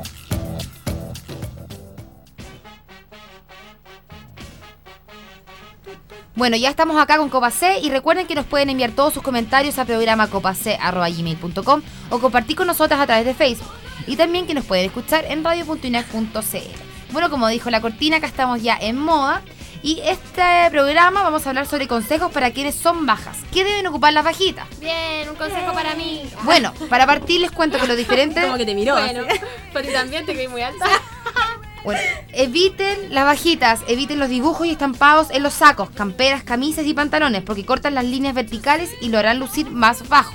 Bueno, ya estamos acá con Copa C y recuerden que nos pueden enviar todos sus comentarios a programa copac@gmail.com o compartir con nosotras a través de Facebook. Y también que nos pueden escuchar en radio.inac.cl. Bueno, como dijo la cortina, acá estamos ya en moda. Y este programa vamos a hablar sobre consejos para quienes son bajas. ¿Qué deben ocupar las bajitas? Bien, un consejo para mí. Bueno, para partir les cuento que lo diferente... Como que te miró. Bueno, para ti también te creí muy alta. Bueno, eviten las bajitas, eviten los dibujos y estampados en los sacos, camperas, camisas y pantalones, porque cortan las líneas verticales y lo harán lucir más bajo.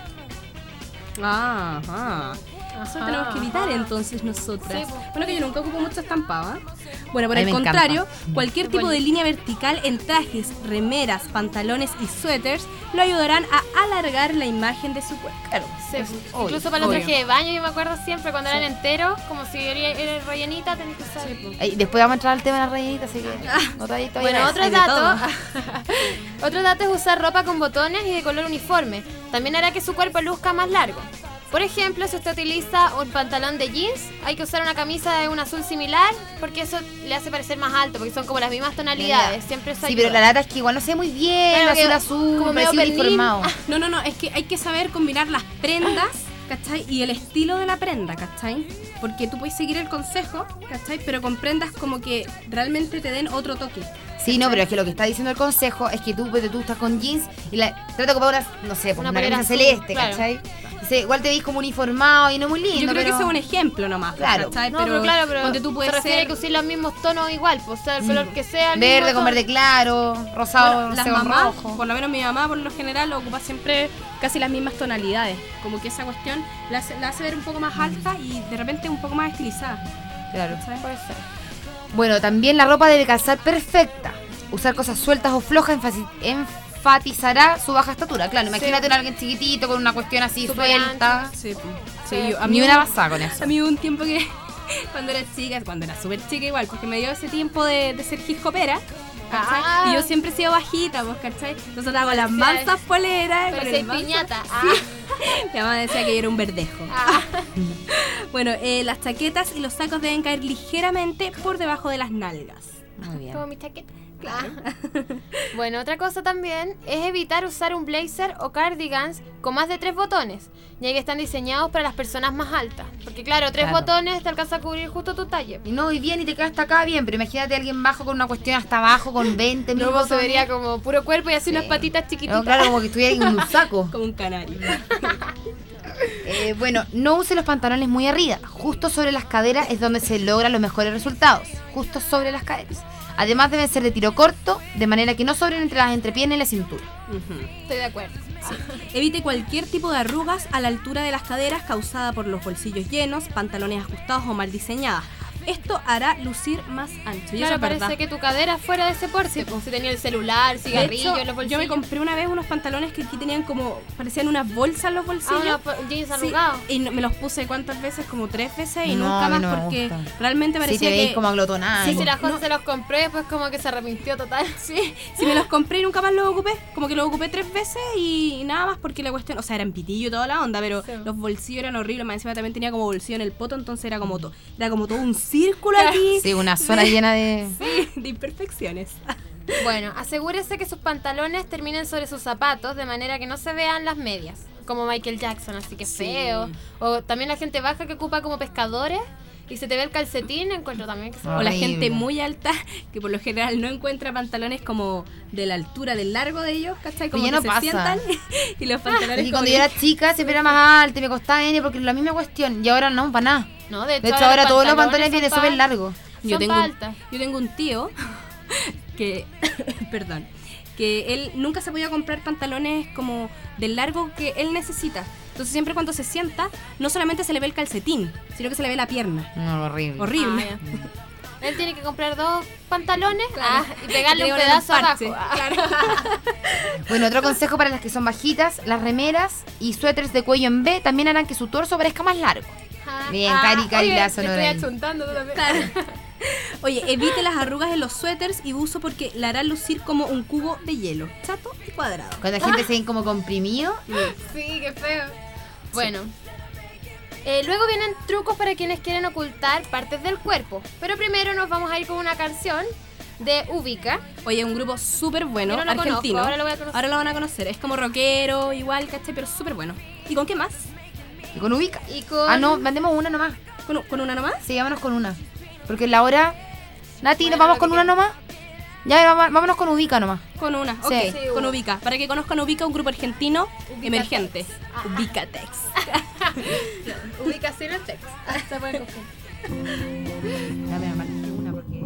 Ajá. Eso tenemos que evitar entonces nosotras. Bueno, que yo nunca ocupo mucho estampado, ¿eh? Bueno, por A mí el me contrario, encanta. cualquier tipo de línea vertical en trajes, remeras, pantalones y suéteres lo ayudarán a alargar la imagen de su cuerpo. Claro. Sí, obvio, incluso para los obvio. trajes de baño, yo me acuerdo siempre cuando eran enteros, como si era rellenita, tenés que usar. Después vamos a entrar al tema de las rellenitas, así que no todavía Bueno, no. otro hay de dato. Otro dato es usar ropa con botones y de color uniforme. También hará que su cuerpo luzca más largo. Por ejemplo, si usted utiliza un pantalón de jeans, hay que usar una camisa de un azul similar, porque eso le hace parecer más alto, porque son como las mismas tonalidades. Siempre eso Sí, ayuda. pero la lata es que igual no se ve muy bien, Claro que azul, como medio parece pernil. uniformado. No, es que hay que saber combinar las prendas, ¿cachai? Y el estilo de la prenda, ¿cachai? Porque tú puedes seguir el consejo, ¿cachai? Pero con prendas como que realmente te den otro toque. Sí, no, pero es que lo que está diciendo el consejo es que tú estás con jeans y trata de ocupar una, no sé, pues, Una una polera camisa azul, celeste, claro. ¿cachai? Dice, igual te veis como uniformado y no muy lindo, Yo creo pero... que ese es un ejemplo nomás, Claro. ¿cachai? No, pero claro, pero donde tú puedes se refiere ser... que usar los mismos tonos igual, pues sea el color que sea. el Verde mismo con tono. verde claro, rosado, Bueno, las con mamás, rojo. por lo menos mi mamá por lo general ocupa siempre casi las mismas tonalidades. Como que esa cuestión la hace ver un poco más alta y de repente un poco más estilizada. Claro. ¿Sabes? Puede ser. Bueno, también la ropa debe calzar perfecta. Usar cosas sueltas o flojas enfatizará su baja estatura. Claro, imagínate a alguien chiquitito con una cuestión así Súper suelta. Sí, A mí una basada con eso. A mí hubo un tiempo que cuando era súper chica igual, porque me dio ese tiempo de ser hip hopera. ¿Cachai? Ah. Y yo siempre he sido bajita, pues, ¿cachai? Entonces hago las mansas poleras. Pero con si hay el manso- piñata. Mi mamá decía que yo era un verdejo. Bueno, las chaquetas y los sacos deben caer ligeramente por debajo de las nalgas. Muy bien. Como mi chaqueta. Claro. Bueno, otra cosa también es evitar usar un blazer o cardigans con más de 3 botones, ya que están diseñados para las personas más altas. Porque claro, 3 Claro. botones te alcanza a cubrir justo tu talla. Y no, y bien, y te queda hasta acá bien, pero imagínate a alguien bajo con una cuestión hasta abajo, con 20 mil Luego se vería como puro cuerpo y así Sí. unas patitas chiquititas. No, claro, como que estuviera en un saco. Como un canario. Bueno, no use los pantalones muy arriba. Justo sobre las caderas es donde se logran los mejores resultados. Justo sobre las caderas. Además deben ser de tiro corto, de manera que no sobren entre las entrepiernas y la cintura. Estoy de acuerdo. Evite cualquier tipo de arrugas a la altura de las caderas causada por los bolsillos llenos, pantalones ajustados o mal diseñadas. Esto hará lucir más ancho. Y eso Claro, es parece verdad. que tu cadera fuera de ese porte. Pues, si tenía el celular, De cigarrillo, hecho, los bolsillos. yo me compré una vez unos pantalones que aquí tenían como, parecían unas bolsas los bolsillos. jeans Sí, arrugados. y me los puse cuántas veces, como 3 veces y No, nunca a mí más no me porque gusta. realmente Si parecía te veis que como aglotonada. Sí, si la José se los compré, pues como que se arrepintió total. sí, si me los compré y nunca más los ocupé, como que los ocupé 3 veces y nada más porque la cuestión, o sea, eran pitillo y toda la onda, pero Sí. los bolsillos eran horribles, más encima también tenía como bolsillo en el poto, entonces era como todo un círculo aquí. Sí, una zona llena de... Sí, de imperfecciones. Bueno, asegúrese que sus pantalones terminen sobre sus zapatos de manera que no se vean las medias, como Michael Jackson, así que Sí. feo. O también la gente baja que ocupa como pescadores y se te ve el calcetín, encuentro también que se O la Horrible. gente muy alta que por lo general no encuentra pantalones como de la altura del largo de ellos, ¿cachai? Como Oye, que no se pasa. sientan y los pantalones Y como cuando yo era chica siempre era más alta y me costaba N porque es la misma cuestión. Y ahora no, para nada. No, De hecho, ahora todos los pantalones son vienen pa- súper largos. Yo son tengo, pa' alta. yo tengo un tío que, perdón, que él nunca se podía comprar pantalones como del largo que él necesita. Entonces siempre cuando se sienta, no solamente se le ve el calcetín, sino que se le ve la pierna. No, horrible. Horrible. Ah, ya. Él tiene que comprar 2 pantalones Claro. y pegarle un Pegarle pedazo un parche. abajo. Claro. Bueno, otro consejo para las que son bajitas, las remeras y suéteres de cuello en V también harán que su torso parezca más largo. Bien, Cari, oye, la te sonora estoy ahí. achuntando tú también. Oye, evite las arrugas en los suéteres y buzo porque la harán lucir como un cubo de hielo, chato y cuadrado. Cuando la gente se ven como comprimido. Sí, qué feo. Bueno. Luego vienen trucos para quienes quieren ocultar partes del cuerpo. Pero primero nos vamos a ir con una canción de Ubica. Oye, un grupo súper bueno, Yo no lo argentino. conozco, ahora lo voy a conocer. Ahora lo van a conocer. Es como rockero, igual, ¿cachai? Pero súper bueno. ¿Y con qué más? Y con ubica. Y con... Ah, no, mandemos una nomás. ¿Con una nomás? Sí, vámonos con una. Porque la hora... Nati, Bueno, ¿nos vamos lo con que una quieras. nomás? Ya, vámonos con ubica nomás. Con una, ok, Sí. Sí, con una. Ubica. Para que conozcan Ubica, un grupo argentino Ubicatex. emergente. Ah. Ubicatex. Ubica sin el texto. Se puede confundir. Dame la parte de una porque...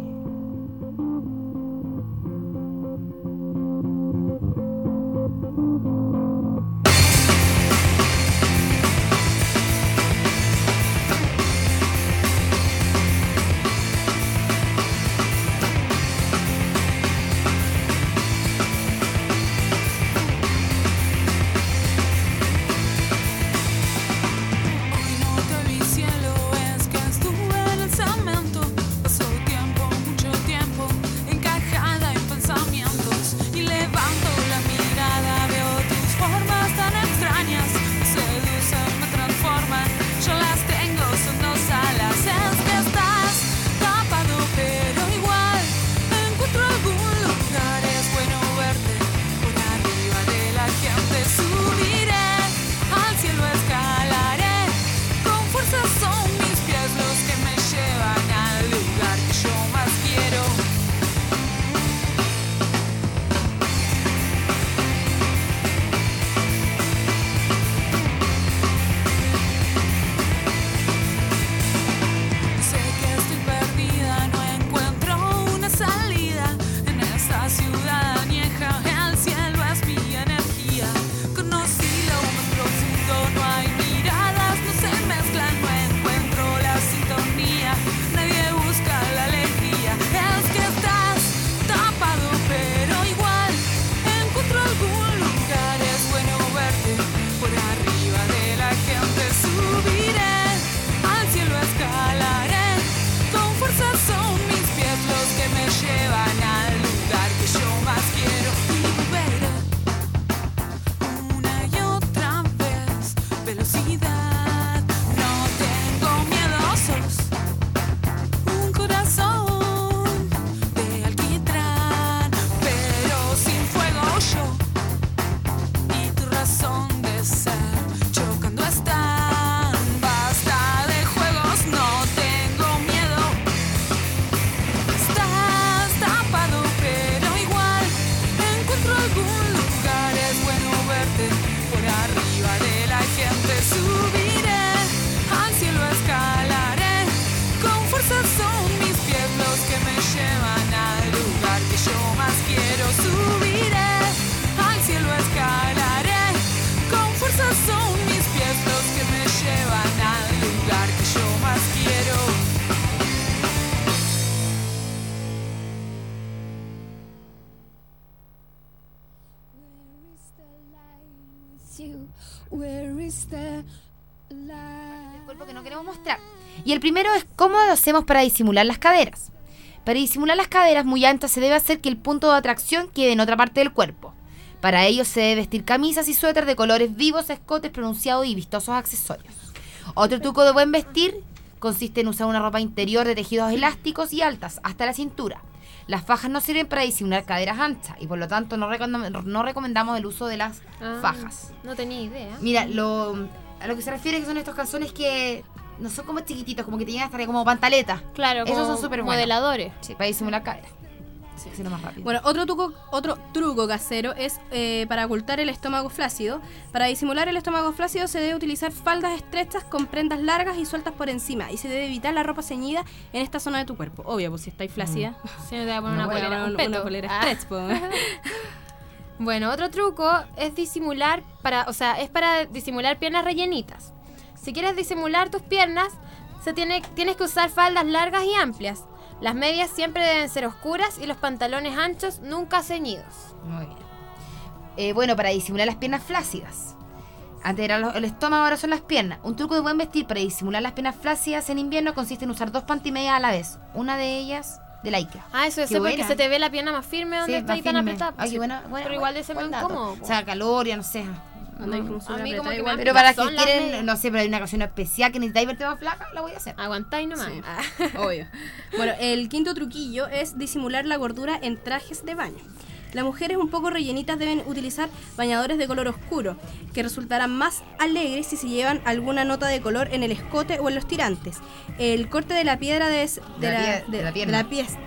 Hoy no te vi cielo, es que estuve en el cemento. Pasó tiempo, mucho tiempo, encajada en pensamientos. Y levanto la mirada, veo tus formas tan extrañas. Me seducen, me transforman, yo las tengo, son dos alas. Es que estás tapado, pero igual encuentro algún lugar. Es bueno verte por arriba de la gente. Subiré al cielo, escalaré. Con fuerza son mis pies los que me llevan al lugar que yo más quiero. Sé que estoy perdida, no encuentro una salida en esta ciudad añeja. El cielo es mi energía. Conocí lo más profundo, no hay miradas, no se mezclan, no encuentro la sintonía. Nadie busca la alegría. Es que estás tapado, pero igual encuentro algún lugar. Es bueno verte por arriba de la gente. Subiré al cielo, escalaré. Con fuerza son mis pies los que me llevan al lugar que yo más quiero. Y veré una y otra vez velocidad. No tengo miedo, sos un corazón de alquitrán, pero sin fuego yo y tu razón de ser chocando están. Basta de juegos, no tengo miedo. Estás tapado, pero igual encuentro algún lugar. Es bueno verte por arriba de la gente. Subiré al cielo, escalaré. Con fuerza son mis pies los que me llevan al lugar que yo más quiero. Subiré al cielo, escalaré. Con fuerza son mis pies los que me llevan al lugar que yo más quiero. del cuerpo que no queremos mostrar. Y el primero es cómo lo hacemos para disimular las caderas. Para disimular las caderas muy anchas se debe hacer que el punto de atracción quede en otra parte del cuerpo. Para ello se debe vestir camisas y suéter de colores vivos, escotes pronunciados y vistosos accesorios. Otro truco de buen vestir consiste en usar una ropa interior de tejidos elásticos y altas hasta la cintura. Las fajas no sirven para disimular caderas anchas y por lo tanto no recomendamos el uso de las fajas. No tenía idea. Mira, a lo que se refiere que son estos calzones que no son como chiquititos, como que te llegan hasta como pantaletas. Claro, Esos como son súper buenos. modeladores. Sí, para disimular caderas. Sí, hacerlo más rápido. Bueno, otro truco casero es para ocultar el estómago flácido. Para disimular el estómago flácido se debe utilizar faldas estrechas con prendas largas y sueltas por encima. Y se debe evitar la ropa ceñida en esta zona de tu cuerpo. Obvio, pues si estáis flácida. Si no te voy a poner No, una polera, un peto. una polera stretch, pues. Bueno, otro truco es disimular es para disimular piernas rellenitas. Si quieres disimular tus piernas, tienes que usar faldas largas y amplias. Las medias siempre deben ser oscuras y los pantalones anchos nunca ceñidos. Muy bien. Bueno, para disimular las piernas flácidas. Antes era el estómago, ahora son las piernas. Un truco de buen vestir para disimular las piernas flácidas en invierno consiste en usar 2 pantimedias a la vez. Una de ellas de la IKEA. Ah, eso es Qué porque buena. se te ve la pierna más firme donde Sí, está ahí más tan firme. apretada. Ay, Sí. buena, Pero igual de ese buen muy dato. incómodo. O sea, calor, ya no sé. Andáis como súper A mí como apretada que igual. me Pero para que Son las quieren, medias. no sé, pero hay una ocasión especial que necesitáis verte más flaca, la voy a hacer. Aguantáis nomás. Sí, obvio. Bueno, el quinto truquillo es disimular la gordura en trajes de baño. Las mujeres un poco rellenitas deben utilizar bañadores de color oscuro, que resultarán más alegres si se llevan alguna nota de color en el escote o en los tirantes. El corte de la piedra De la pierna.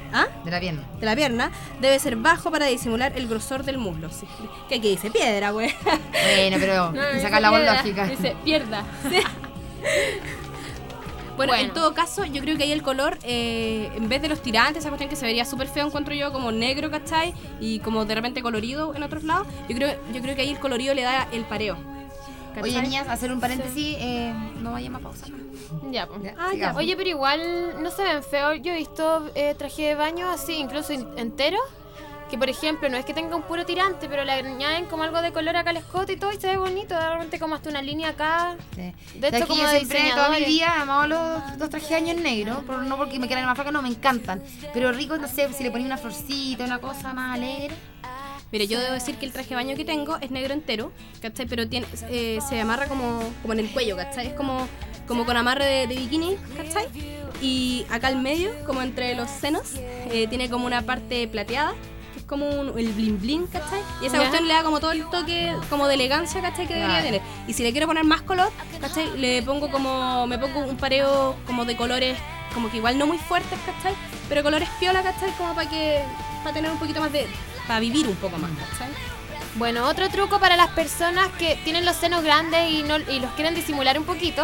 De la pierna debe ser bajo para disimular el grosor del muslo. Sí. ¿Qué aquí dice? Piedra, güey. Bueno, pero No, me dice saca la voz piedra, lógica. Dice pierda. Bueno, en todo caso, yo creo que ahí el color, en vez de los tirantes, esa cuestión que se vería súper feo, encuentro yo, como negro, ¿cachai? Y como de repente colorido en otros lados, yo creo que ahí el colorido le da el pareo. ¿Cachai? Oye, niñas, hacer un paréntesis, no vayamos a pausa. Ya, pues. Ya. Oye, pero igual no se ven feos. Yo he visto traje de baño así, incluso entero. Que por ejemplo, no es que tenga un puro tirante, pero le añaden como algo de color acá al escote y todo, y se ve bonito. De repente como hasta una línea acá. Sí. De hecho, como yo de siempre toda mi diseñadores. vida he amado los trajes de baño en negro, pero no porque me quieran más flaca, no, me encantan. Pero rico, no sé, si le ponía una florcita, una cosa más alegre. Mire, yo debo decir que el traje de baño que tengo es negro entero, ¿cachai? Pero tiene, se amarra como en el cuello, ¿cachai? Es como con amarre de bikini, ¿cachai? Y acá al medio, como entre los senos, tiene como una parte plateada, que es como el bling bling, ¿cachai? Y esa Ya. cuestión le da como todo el toque como de elegancia, ¿cachai? Que debería tener. Y si le quiero poner más color, ¿cachai? Me pongo un pareo como de colores, como que igual no muy fuertes, ¿cachai? Pero colores piola, ¿cachai? Como para tener un poquito más para vivir un poco más, ¿cachai? Bueno, otro truco para las personas que tienen los senos grandes y los quieren disimular un poquito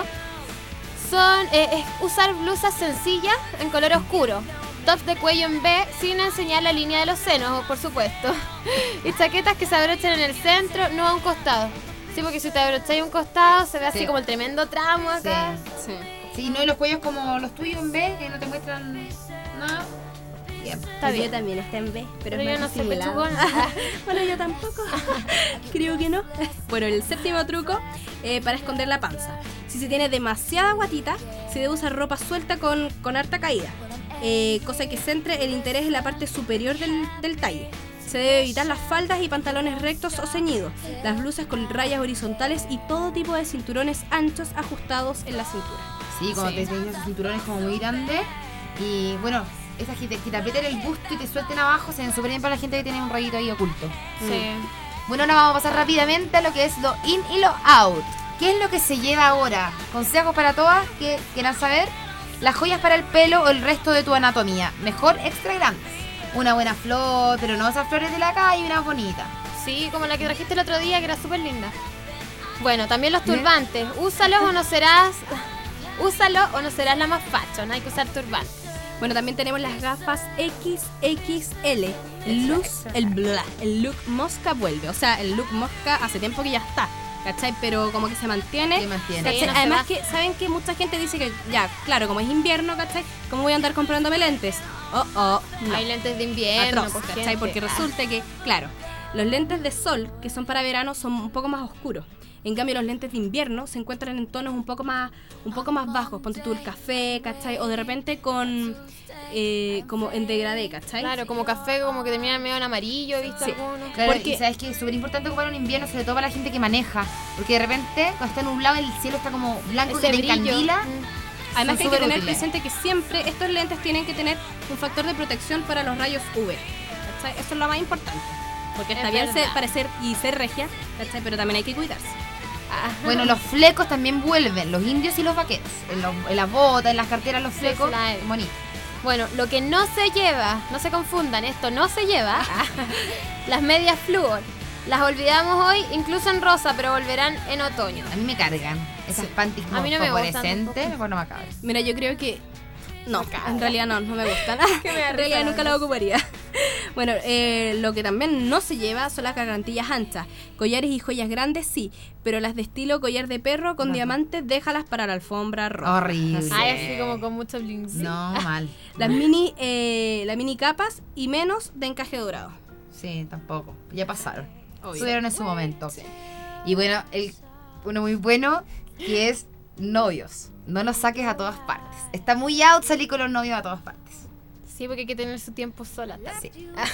es usar blusas sencillas en color oscuro, tops de cuello en B sin enseñar la línea de los senos, por supuesto, y chaquetas que se abrochan en el centro, no a un costado. Sí, porque si te abrocháis a un costado se ve así Sí. como el tremendo tramo acá. Sí. Sí, no, y los cuellos como los tuyos en B, que no te muestran nada. Bien. Está bien. Yo también está en B, pero Pero es yo más no sé, disimulado. pechugona. Bueno, yo tampoco. Creo que no. Bueno, el séptimo truco para esconder la panza. Si se tiene demasiada guatita, se debe usar ropa suelta con harta caída. Cosa que centre el interés en la parte superior del talle. Se debe evitar las faldas y pantalones rectos o ceñidos, las blusas con rayas horizontales y todo tipo de cinturones anchos ajustados en la cintura. Sí, como Sí. te dicen esos cinturones como muy grandes. Y bueno, esas que te aprieten el busto y te suelten abajo se ven súper bien para la gente que tiene un rayito ahí oculto. Sí. Bueno, ahora vamos a pasar rápidamente a lo que es lo in y lo out. ¿Qué es lo que se lleva ahora? Consejos para todas que quieran saber. Las joyas para el pelo o el resto de tu anatomía. Mejor extra grandes. Una buena flor, pero no esas flores de la calle, una bonita. Sí, como la que trajiste el otro día, que era súper linda. Bueno, también los turbantes. Úsalo o no serás la más fashion. Hay que usar turbantes. Bueno, también tenemos las gafas XXL. El look mosca vuelve. O sea, el look mosca hace tiempo que ya está, ¿cachai? Pero como que se mantiene. Se mantiene. ¿cachai? Sí, no se Además va. que, ¿saben que mucha gente dice que ya, claro, como es invierno, ¿cachai? ¿Cómo voy a andar comprándome lentes? No. Hay lentes de invierno, Atroz, pues, ¿cachai? gente. Porque resulta que, claro, los lentes de sol, que son para verano, son un poco más oscuros. En cambio, los lentes de invierno se encuentran en tonos un poco más bajos. Ponte tú el café, ¿cachai? O de repente con como en degradé, ¿cachai? Claro, como café, como que terminan medio en amarillo, he visto Sí. algunos. Claro, Porque- y sabes que es súper importante ocupar un invierno, sobre todo para la gente que maneja. Porque de repente, cuando está nublado, el cielo está como blanco, Ese que te brillo. encandila. Además Son que hay que tener superútiles. presente que siempre estos lentes tienen que tener un factor de protección para los rayos UV, ¿cachai? Eso es lo más importante. Porque está Es bien verdad. parecer y ser regia, ¿cachai? Pero también hay que cuidarse. Bueno, los flecos también vuelven, los indios y los vaqueros. En las botas, en las carteras, los flecos. sí, la he. Bonito. Bueno, lo que no se lleva, no se confundan, esto no se lleva, las medias flúor. Las olvidamos hoy, incluso en rosa, pero volverán en otoño. A mí me cargan. Esas panties A mí no me gustan fosforescentes, tampoco. mejor no me acaben. Mira, yo creo que... No, en realidad no me gustan. Que me da En realidad risa. nunca las ocuparía. Bueno, lo que también no se lleva son las gargantillas anchas. Collares y joyas grandes sí, pero las de estilo collar de perro con No. diamantes déjalas para la alfombra roja. Horrible. Ay, así como con mucho bling. No, mal. Las mini capas y menos de encaje dorado. Sí, tampoco. Ya pasaron. Obvio. Estuvieron en su momento. Y bueno, uno muy bueno que es novios. No los saques a todas partes. Está muy out salir con los novios a todas partes. Sí, porque hay que tener su tiempo sola. Sí.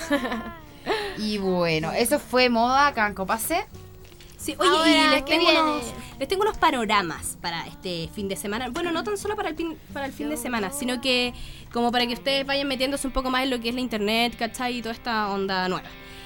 Y bueno, eso fue moda acá en Copase. Sí, oye, Ahora, y ¿qué viene? les tengo unos panoramas para este fin de semana. Bueno, no tan solo para el fin de semana, sino que como para que ustedes vayan metiéndose un poco más en lo que es la internet, ¿cachai? Y toda esta onda nueva.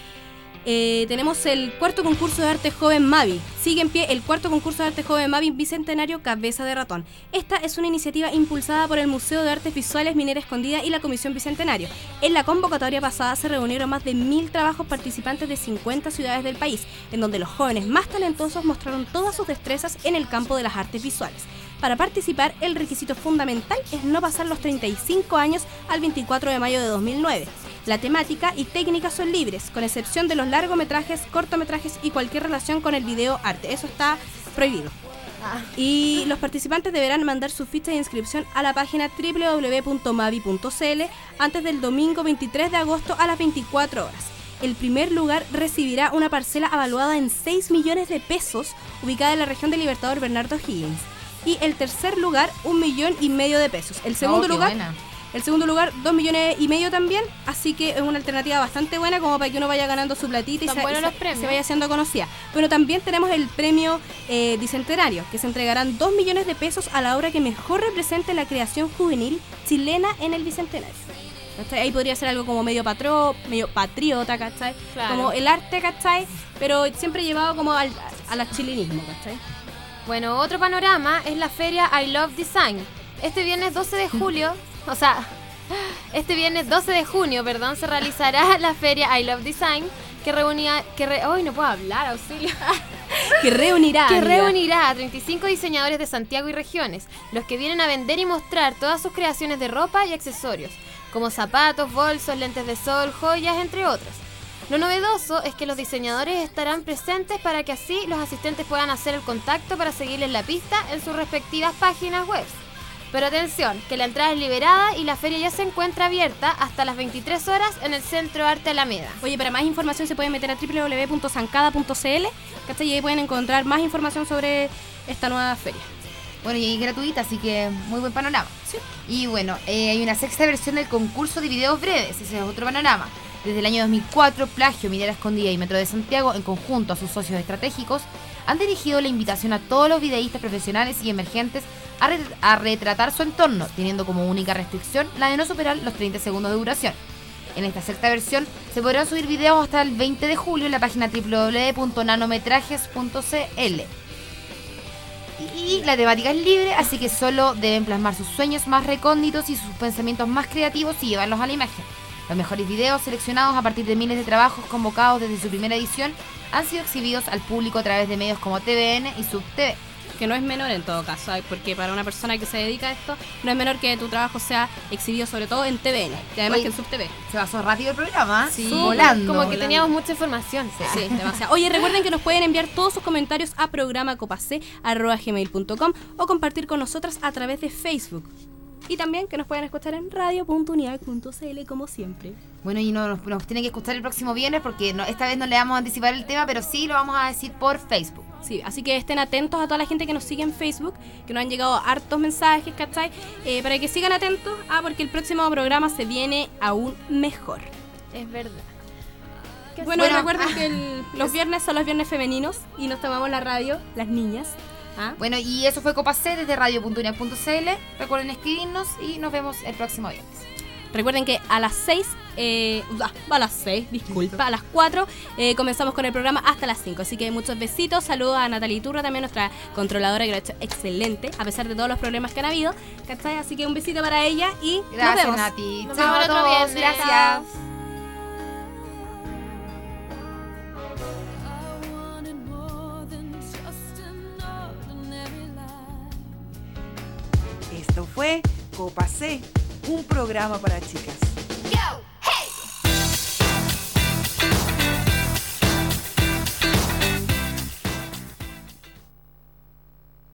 Tenemos el cuarto concurso de arte joven Mavi. Sigue en pie el cuarto concurso de arte joven Mavi Bicentenario Cabeza de Ratón. Esta es una iniciativa impulsada por el Museo de Artes Visuales Minera Escondida y la Comisión Bicentenario. En la convocatoria pasada se reunieron más de 1000 trabajos participantes de 50 ciudades del país, en donde los jóvenes más talentosos mostraron todas sus destrezas en el campo de las artes visuales. Para participar, el requisito fundamental es no pasar los 35 años al 24 de mayo de 2009. La temática y técnicas son libres, con excepción de los largometrajes, cortometrajes y cualquier relación con el video arte. Eso está prohibido. Y los participantes deberán mandar su ficha de inscripción a la página www.mavi.cl antes del domingo 23 de agosto a las 24 horas. El primer lugar recibirá una parcela avaluada en 6 millones de pesos, ubicada en la región de Libertador Bernardo Higgins. Y el tercer lugar, 1,5 millones de pesos. El segundo lugar, 2,5 millones también. Así que es una alternativa bastante buena como para que uno vaya ganando su platita y se vaya haciendo conocida. Pero también tenemos el premio bicentenario, que se entregarán 2 millones de pesos a la obra que mejor represente la creación juvenil chilena en el bicentenario. ¿Cachai? Ahí podría ser algo como medio patriota, ¿cachai? Claro. Como el arte, ¿cachai? Pero siempre llevado como al chilenismo, ¿cachai? Bueno, otro panorama es la feria I Love Design. Este viernes 12 de junio, se realizará la feria I Love Design que no puedo hablar, auxilio. que reunirá a 35 diseñadores de Santiago y regiones, los que vienen a vender y mostrar todas sus creaciones de ropa y accesorios, como zapatos, bolsos, lentes de sol, joyas, entre otros. Lo novedoso es que los diseñadores estarán presentes para que así los asistentes puedan hacer el contacto para seguirles la pista en sus respectivas páginas web. Pero atención, que la entrada es liberada y la feria ya se encuentra abierta hasta las 23 horas en el Centro Arte Alameda. Oye, para más información se pueden meter a www.zancada.cl, ¿cachai? Y ahí pueden encontrar más información sobre esta nueva feria. Bueno, y es gratuita, así que muy buen panorama. Sí. Y bueno, hay una sexta versión del concurso de videos breves, ese es otro panorama. Desde el año 2004, Plagio, Minera Escondida y Metro de Santiago, en conjunto a sus socios estratégicos, han dirigido la invitación a todos los videístas profesionales y emergentes a retratar su entorno, teniendo como única restricción la de no superar los 30 segundos de duración. En esta sexta versión se podrán subir videos hasta el 20 de julio en la página www.nanometrajes.cl. Y la temática es libre, así que solo deben plasmar sus sueños más recónditos y sus pensamientos más creativos y llevarlos a la imagen. Los mejores videos seleccionados a partir de miles de trabajos convocados desde su primera edición han sido exhibidos al público a través de medios como TVN y SubTV. Que no es menor en todo caso, ¿sabes? Porque para una persona que se dedica a esto, no es menor que tu trabajo sea exhibido sobre todo en TVN y además que en SubTV. Se pasó rápido el programa, Sí, volando. Como que teníamos mucha información. Sí, demasiado. Oye, recuerden que nos pueden enviar todos sus comentarios a programacopac@gmail.com o compartir con nosotras a través de Facebook. Y también que nos pueden escuchar en radio.uniac.cl como siempre. Bueno, y nos tienen que escuchar el próximo viernes porque esta vez no le vamos a anticipar el tema, pero sí lo vamos a decir por Facebook. Sí, así que estén atentos a toda la gente que nos sigue en Facebook, que nos han llegado hartos mensajes, ¿cachai? Para que sigan atentos, porque el próximo programa se viene aún mejor. Es verdad. Bueno, recuerden que los viernes son los viernes femeninos y nos tomamos la radio, las niñas. Bueno, y eso fue Copa C desde radio.uniac.cl. Recuerden escribirnos y nos vemos el próximo viernes. Recuerden que a las 6, a las 4 comenzamos con el programa hasta las 5. Así que muchos besitos, saludos a Natalia Iturra, también nuestra controladora, que lo ha hecho excelente, a pesar de todos los problemas que han habido, ¿cachai? Así que un besito para ella y gracias, nos vemos. Nati. Nos Chao vemos a el otro todos. viernes. Gracias. Esto fue Copa C, un programa para chicas.